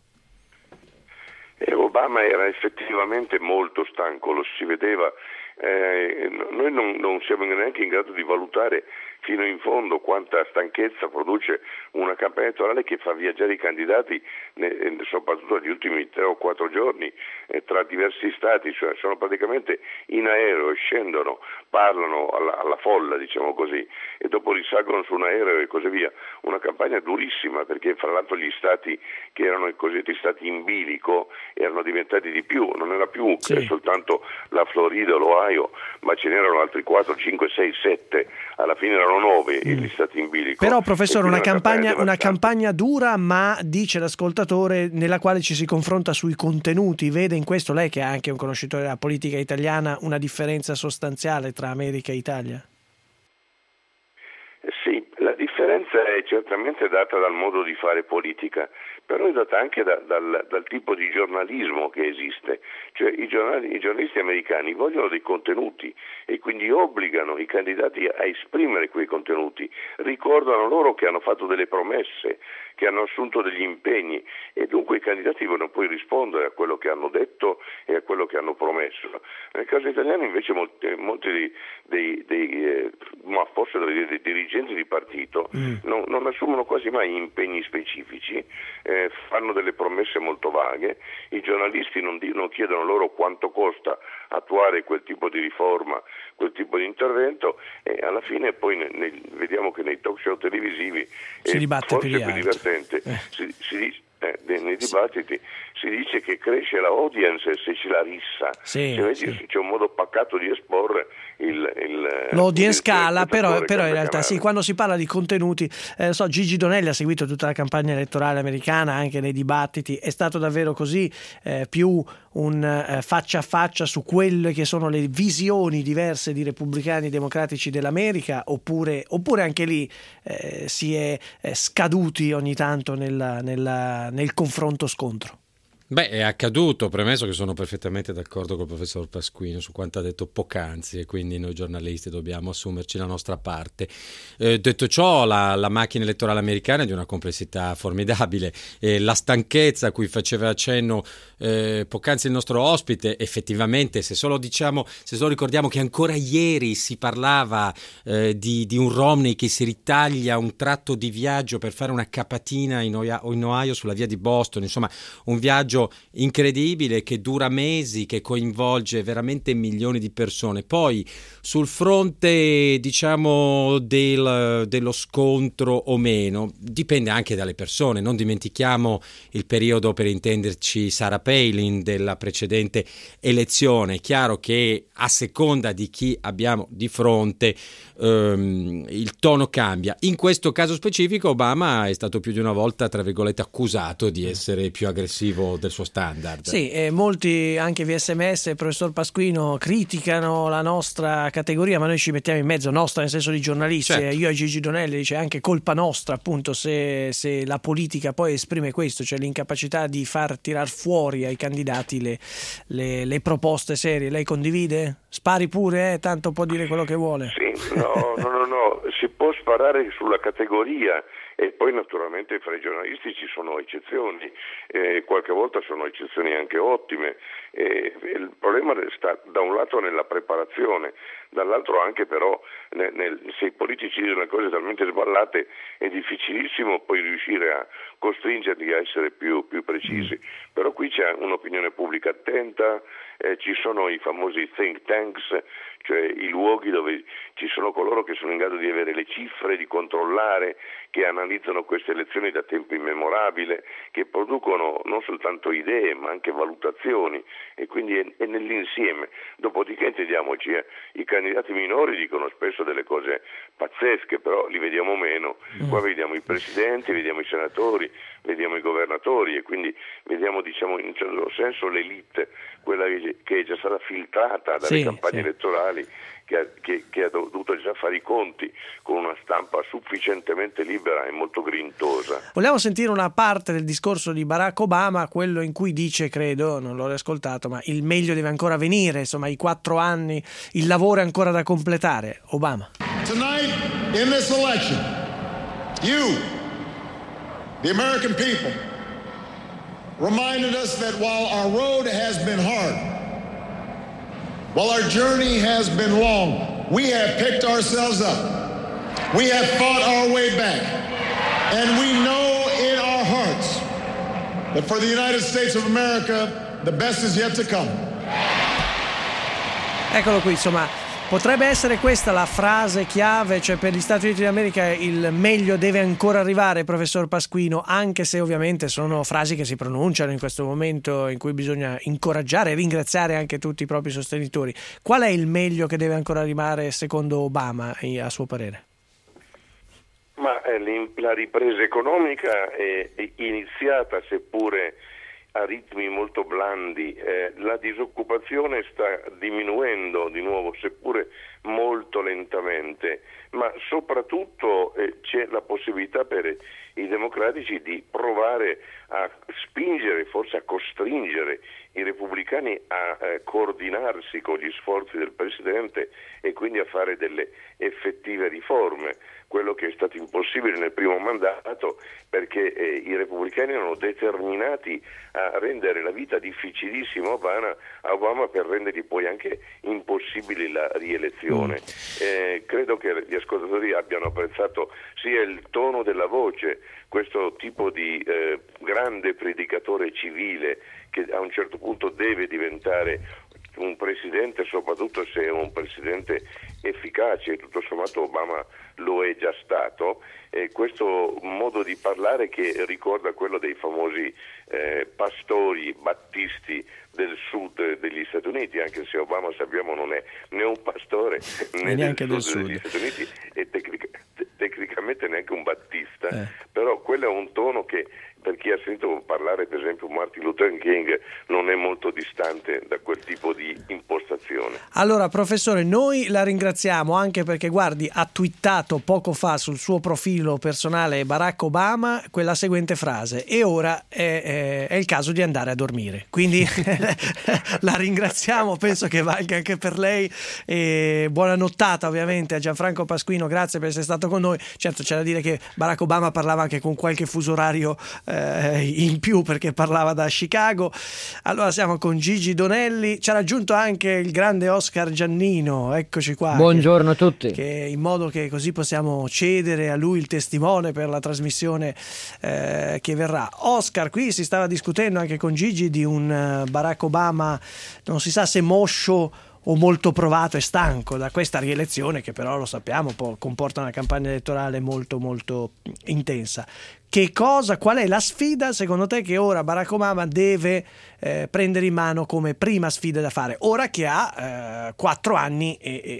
Speaker 14: Obama era effettivamente molto stanco, lo si vedeva. Noi non siamo neanche in grado di valutare fino in fondo quanta stanchezza produce una campagna elettorale che fa viaggiare i candidati, soprattutto negli ultimi 3 o 4 giorni, tra diversi stati, cioè sono praticamente in aereo e scendono, parlano alla folla, diciamo così, e dopo risalgono su un aereo e così via. Una campagna durissima, perché fra l'altro gli stati che erano i cosiddetti stati in bilico erano diventati di più, non era più soltanto la Florida o l'Ohio, ma ce n'erano altri 4, 5, 6, 7, alla fine erano 9 gli stati in bilico.
Speaker 2: Però professore, una campagna dura, ma dice l'ascoltatore, nella quale ci si confronta sui contenuti. Vede in questo, lei che è anche un conoscitore della politica italiana, una differenza sostanziale tra America e Italia?
Speaker 14: Sì, la differenza differenza è certamente data dal modo di fare politica, però è data anche dal tipo di giornalismo che esiste. Cioè i giornalisti americani vogliono dei contenuti e quindi obbligano i candidati a esprimere quei contenuti, ricordano loro che hanno fatto delle promesse, che hanno assunto degli impegni e dunque i candidati devono poi rispondere a quello che hanno detto e a quello che hanno promesso. Nel caso italiano invece molti dei dirigenti di partito non assumono quasi mai impegni specifici, fanno delle promesse molto vaghe, i giornalisti non chiedono loro quanto costa attuare quel tipo di riforma, quel tipo di intervento e alla fine poi vediamo che nei talk show televisivi
Speaker 2: si dibatte
Speaker 14: forse
Speaker 2: più
Speaker 14: è più divertente, nei dibattiti si dice che cresce la audience se c'è la rissa, c'è un modo pacato di esporre
Speaker 2: l'audience cala, però in realtà sì, quando si parla di contenuti, Gigi Donelli ha seguito tutta la campagna elettorale americana, anche nei dibattiti, è stato davvero così, più un faccia a faccia su quelle che sono le visioni diverse di repubblicani e democratici dell'America, oppure anche lì si è scaduti ogni tanto nel confronto scontro?
Speaker 3: Beh, è accaduto, premesso che sono perfettamente d'accordo col professor Pasquino su quanto ha detto poc'anzi e quindi noi giornalisti dobbiamo assumerci la nostra parte. Detto ciò, la macchina elettorale americana è di una complessità formidabile. La stanchezza a cui faceva accenno poc'anzi il nostro ospite, effettivamente, se solo ricordiamo che ancora ieri si parlava di un Romney che si ritaglia un tratto di viaggio per fare una capatina in Ohio sulla via di Boston, insomma un viaggio incredibile che dura mesi, che coinvolge veramente milioni di persone. Poi sul fronte diciamo dello scontro o meno dipende anche dalle persone, non dimentichiamo il periodo, per intenderci, Sarah Palin della precedente elezione. È chiaro che a seconda di chi abbiamo di fronte il tono cambia. In questo caso specifico Obama è stato più di una volta, tra virgolette, accusato di essere più aggressivo del suo standard.
Speaker 2: Sì, molti anche via SMS, professor Pasquino, criticano la nostra categoria, ma noi ci mettiamo in mezzo, nostra nel senso di giornalisti.
Speaker 3: Certo.
Speaker 2: Io a Gigi Donelli dice anche colpa nostra, appunto, se la politica poi esprime questo, cioè l'incapacità di far tirar fuori ai candidati le proposte serie. Lei condivide? Spari pure, tanto può dire quello che vuole.
Speaker 14: Sì, no, si può sparare sulla categoria e poi naturalmente fra i giornalisti ci sono eccezioni, qualche volta sono eccezioni anche ottime. Il problema sta da un lato nella preparazione, dall'altro anche però se i politici dicono cose talmente sballate è difficilissimo poi riuscire a costringerli a essere più precisi. Però qui c'è un'opinione pubblica attenta, ci sono i famosi think tanks, cioè i luoghi dove ci sono coloro che sono in grado di avere le cifre, di controllare, che analizzano queste elezioni da tempo immemorabile, che producono non soltanto idee ma anche valutazioni e quindi è nell'insieme. Dopodiché intendiamoci, i candidati minori dicono spesso delle cose pazzesche, però li vediamo meno. Qua vediamo i presidenti, vediamo i senatori, vediamo i governatori e quindi vediamo, diciamo, in un certo senso l'elite, quella che è già stata filtrata dalle campagne elettorali, che ha dovuto già fare i conti con una stampa sufficientemente libera e molto grintosa.
Speaker 2: Vogliamo sentire una parte del discorso di Barack Obama, quello in cui dice, credo, non l'ho riascoltato, ma il meglio deve ancora venire, insomma i 4 anni, il lavoro è ancora da completare. Obama.
Speaker 11: Tonight, in this election, you, the American people, reminded us that while our road has been hard, while our journey has been long, we have picked ourselves up. We have fought our way back. And we know in our hearts that for the United States of America, the best is yet to come.
Speaker 2: Eccolo qui, insomma, potrebbe essere questa la frase chiave, cioè per gli Stati Uniti d'America il meglio deve ancora arrivare, professor Pasquino, anche se ovviamente sono frasi che si pronunciano in questo momento in cui bisogna incoraggiare e ringraziare anche tutti i propri sostenitori. Qual è il meglio che deve ancora arrivare secondo Obama, a suo parere?
Speaker 14: Ma la ripresa economica è iniziata, seppure a ritmi molto blandi, la disoccupazione sta diminuendo di nuovo, seppure molto lentamente, ma soprattutto c'è la possibilità per i democratici di provare a spingere, forse a costringere i repubblicani a coordinarsi con gli sforzi del Presidente e quindi a fare delle effettive riforme, quello che è stato impossibile nel primo mandato, perché i repubblicani erano determinati a rendere la vita difficilissima a Obama per rendergli poi anche impossibile la rielezione. Credo che gli ascoltatori abbiano apprezzato sia il tono della voce, questo tipo di grande predicatore civile che a un certo punto deve diventare un presidente, soprattutto se è un presidente efficace, e tutto sommato Obama lo è già stato, questo modo di parlare che ricorda quello dei famosi pastori battisti del sud degli Stati Uniti, anche se Obama, sappiamo, non è né un pastore né neanche del sud degli Stati Uniti e tecnicamente neanche un battista, però quello è un tono che per chi ha sentito parlare per esempio Martin Luther King non è molto distante da quel tipo di impostazione.
Speaker 2: Allora professore, noi la ringraziamo anche perché guardi, ha twittato poco fa sul suo profilo personale Barack Obama quella seguente frase: e ora è il caso di andare a dormire, quindi la ringraziamo, penso che valga anche per lei, e buona nottata ovviamente a Gianfranco Pasquino, grazie per essere stato con noi. Certo, c'è da dire che Barack Obama parlava anche con qualche fuso orario in più perché parlava da Chicago. Allora siamo con Gigi Donelli, ci ha raggiunto anche il grande Oscar Giannino, eccoci qua.
Speaker 17: Buongiorno a tutti.
Speaker 2: Che in modo che così possiamo cedere a lui il testimone per la trasmissione che verrà. Oscar, qui si stava discutendo anche con Gigi di un Barack Obama, non si sa se moscio o molto provato e stanco da questa rielezione, che però lo sappiamo comporta una campagna elettorale molto molto intensa. Qual è la sfida secondo te che ora Barack Obama deve prendere in mano come prima sfida da fare, ora che ha 4 anni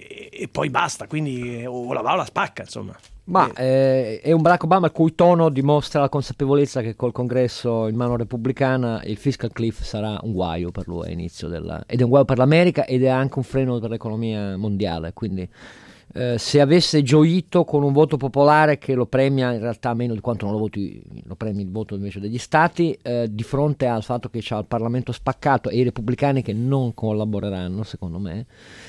Speaker 2: e poi basta, quindi o la va o la spacca, insomma?
Speaker 17: Ma è un Barack Obama il cui tono dimostra la consapevolezza che col congresso in mano repubblicana il fiscal cliff sarà un guaio per lui all'inizio ed è un guaio per l'America ed è anche un freno per l'economia mondiale, quindi se avesse gioito con un voto popolare che lo premia in realtà meno di quanto non lo premi il voto invece degli stati, di fronte al fatto che c'ha il Parlamento spaccato e i repubblicani che non collaboreranno secondo me,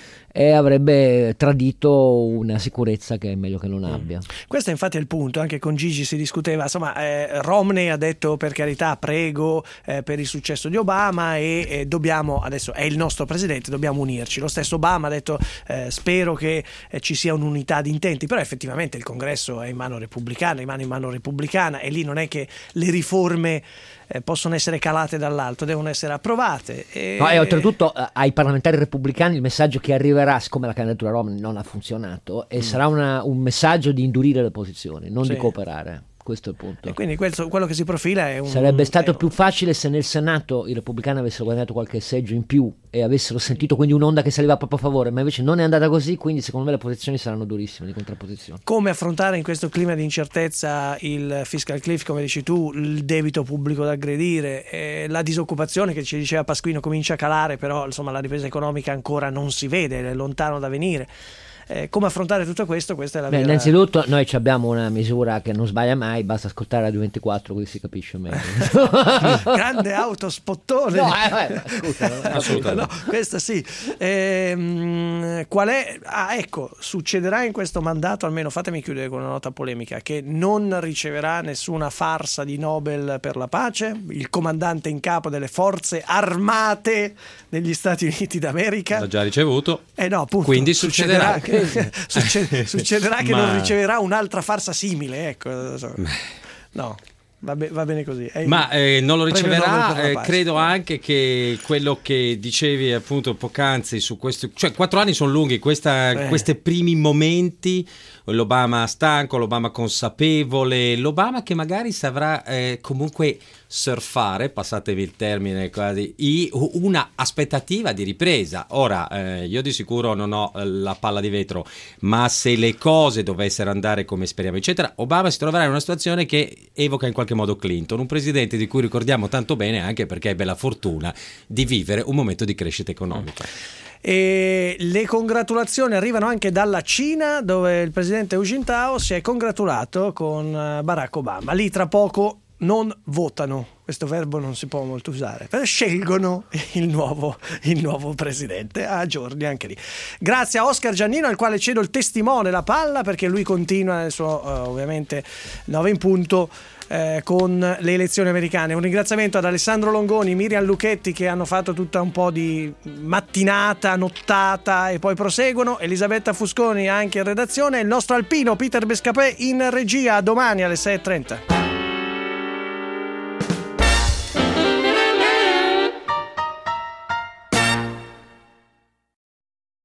Speaker 17: e avrebbe tradito una sicurezza che è meglio che non abbia.
Speaker 2: Questo infatti è il punto, anche con Gigi si discuteva, insomma Romney ha detto per carità prego per il successo di Obama e dobbiamo, adesso è il nostro presidente, dobbiamo unirci. Lo stesso Obama ha detto spero che ci sia un'unità di intenti, però effettivamente il congresso è in mano repubblicana, in mano repubblicana, e lì non è che le riforme possono essere calate dall'alto, devono essere approvate e
Speaker 17: oltretutto ai parlamentari repubblicani il messaggio che arriverà, siccome la candidatura Romney non ha funzionato, sarà un messaggio di indurire le posizioni, non di cooperare. Questo è il punto.
Speaker 2: E quindi quello che si profila è
Speaker 17: sarebbe stato più facile se nel Senato i repubblicani avessero guadagnato qualche seggio in più e avessero sentito quindi un'onda che saliva a proprio favore, ma invece non è andata così, quindi secondo me le posizioni saranno durissime, di contrapposizione.
Speaker 2: Come affrontare in questo clima di incertezza il fiscal cliff, come dici tu, il debito pubblico da aggredire, la disoccupazione che ci diceva Pasquino comincia a calare, però insomma la ripresa economica ancora non si vede, è lontano da venire. Come affrontare tutto questo? Questa è la vera...
Speaker 17: Innanzitutto noi abbiamo una misura che non sbaglia mai, basta ascoltare Radio 24 così si capisce meglio.
Speaker 2: Grande autospottone.
Speaker 17: Scusa,
Speaker 2: assolutamente. No, questa sì. Qual è? Ecco, succederà in questo mandato, almeno fatemi chiudere con una nota polemica, che non riceverà nessuna farsa di Nobel per la pace, il comandante in capo delle forze armate degli Stati Uniti d'America.
Speaker 3: L'ha già ricevuto.
Speaker 2: No, appunto,
Speaker 3: quindi succederà
Speaker 2: che non riceverà un'altra farsa simile, ecco. No, va bene così.
Speaker 3: Ma non lo riceverà, credo anche che quello che dicevi appunto poc'anzi su questo, cioè 4 anni sono lunghi, questi primi momenti, l'Obama stanco, l'Obama consapevole, l'Obama che magari saprà comunque surfare, passatevi il termine quasi, una aspettativa di ripresa. Ora io di sicuro non ho la palla di vetro, ma se le cose dovessero andare come speriamo eccetera, Obama si troverà in una situazione che evoca in qualche qualche modo Clinton, un presidente di cui ricordiamo tanto bene anche perché ebbe la fortuna di vivere un momento di crescita economica.
Speaker 2: E le congratulazioni arrivano anche dalla Cina, dove il presidente Hu Jintao si è congratulato con Barack Obama. Lì tra poco non votano, questo verbo non si può molto usare, però scelgono il nuovo presidente a giorni anche lì. Grazie a Oscar Giannino, al quale cedo il testimone, la palla, perché lui continua nel suo ovviamente 9 in punto con le elezioni americane. Un ringraziamento ad Alessandro Longoni, Miriam Lucchetti, che hanno fatto tutta un po' di mattinata, nottata e poi proseguono, Elisabetta Fusconi anche in redazione, il nostro alpino Peter Bescapè in regia. Domani alle 6:30.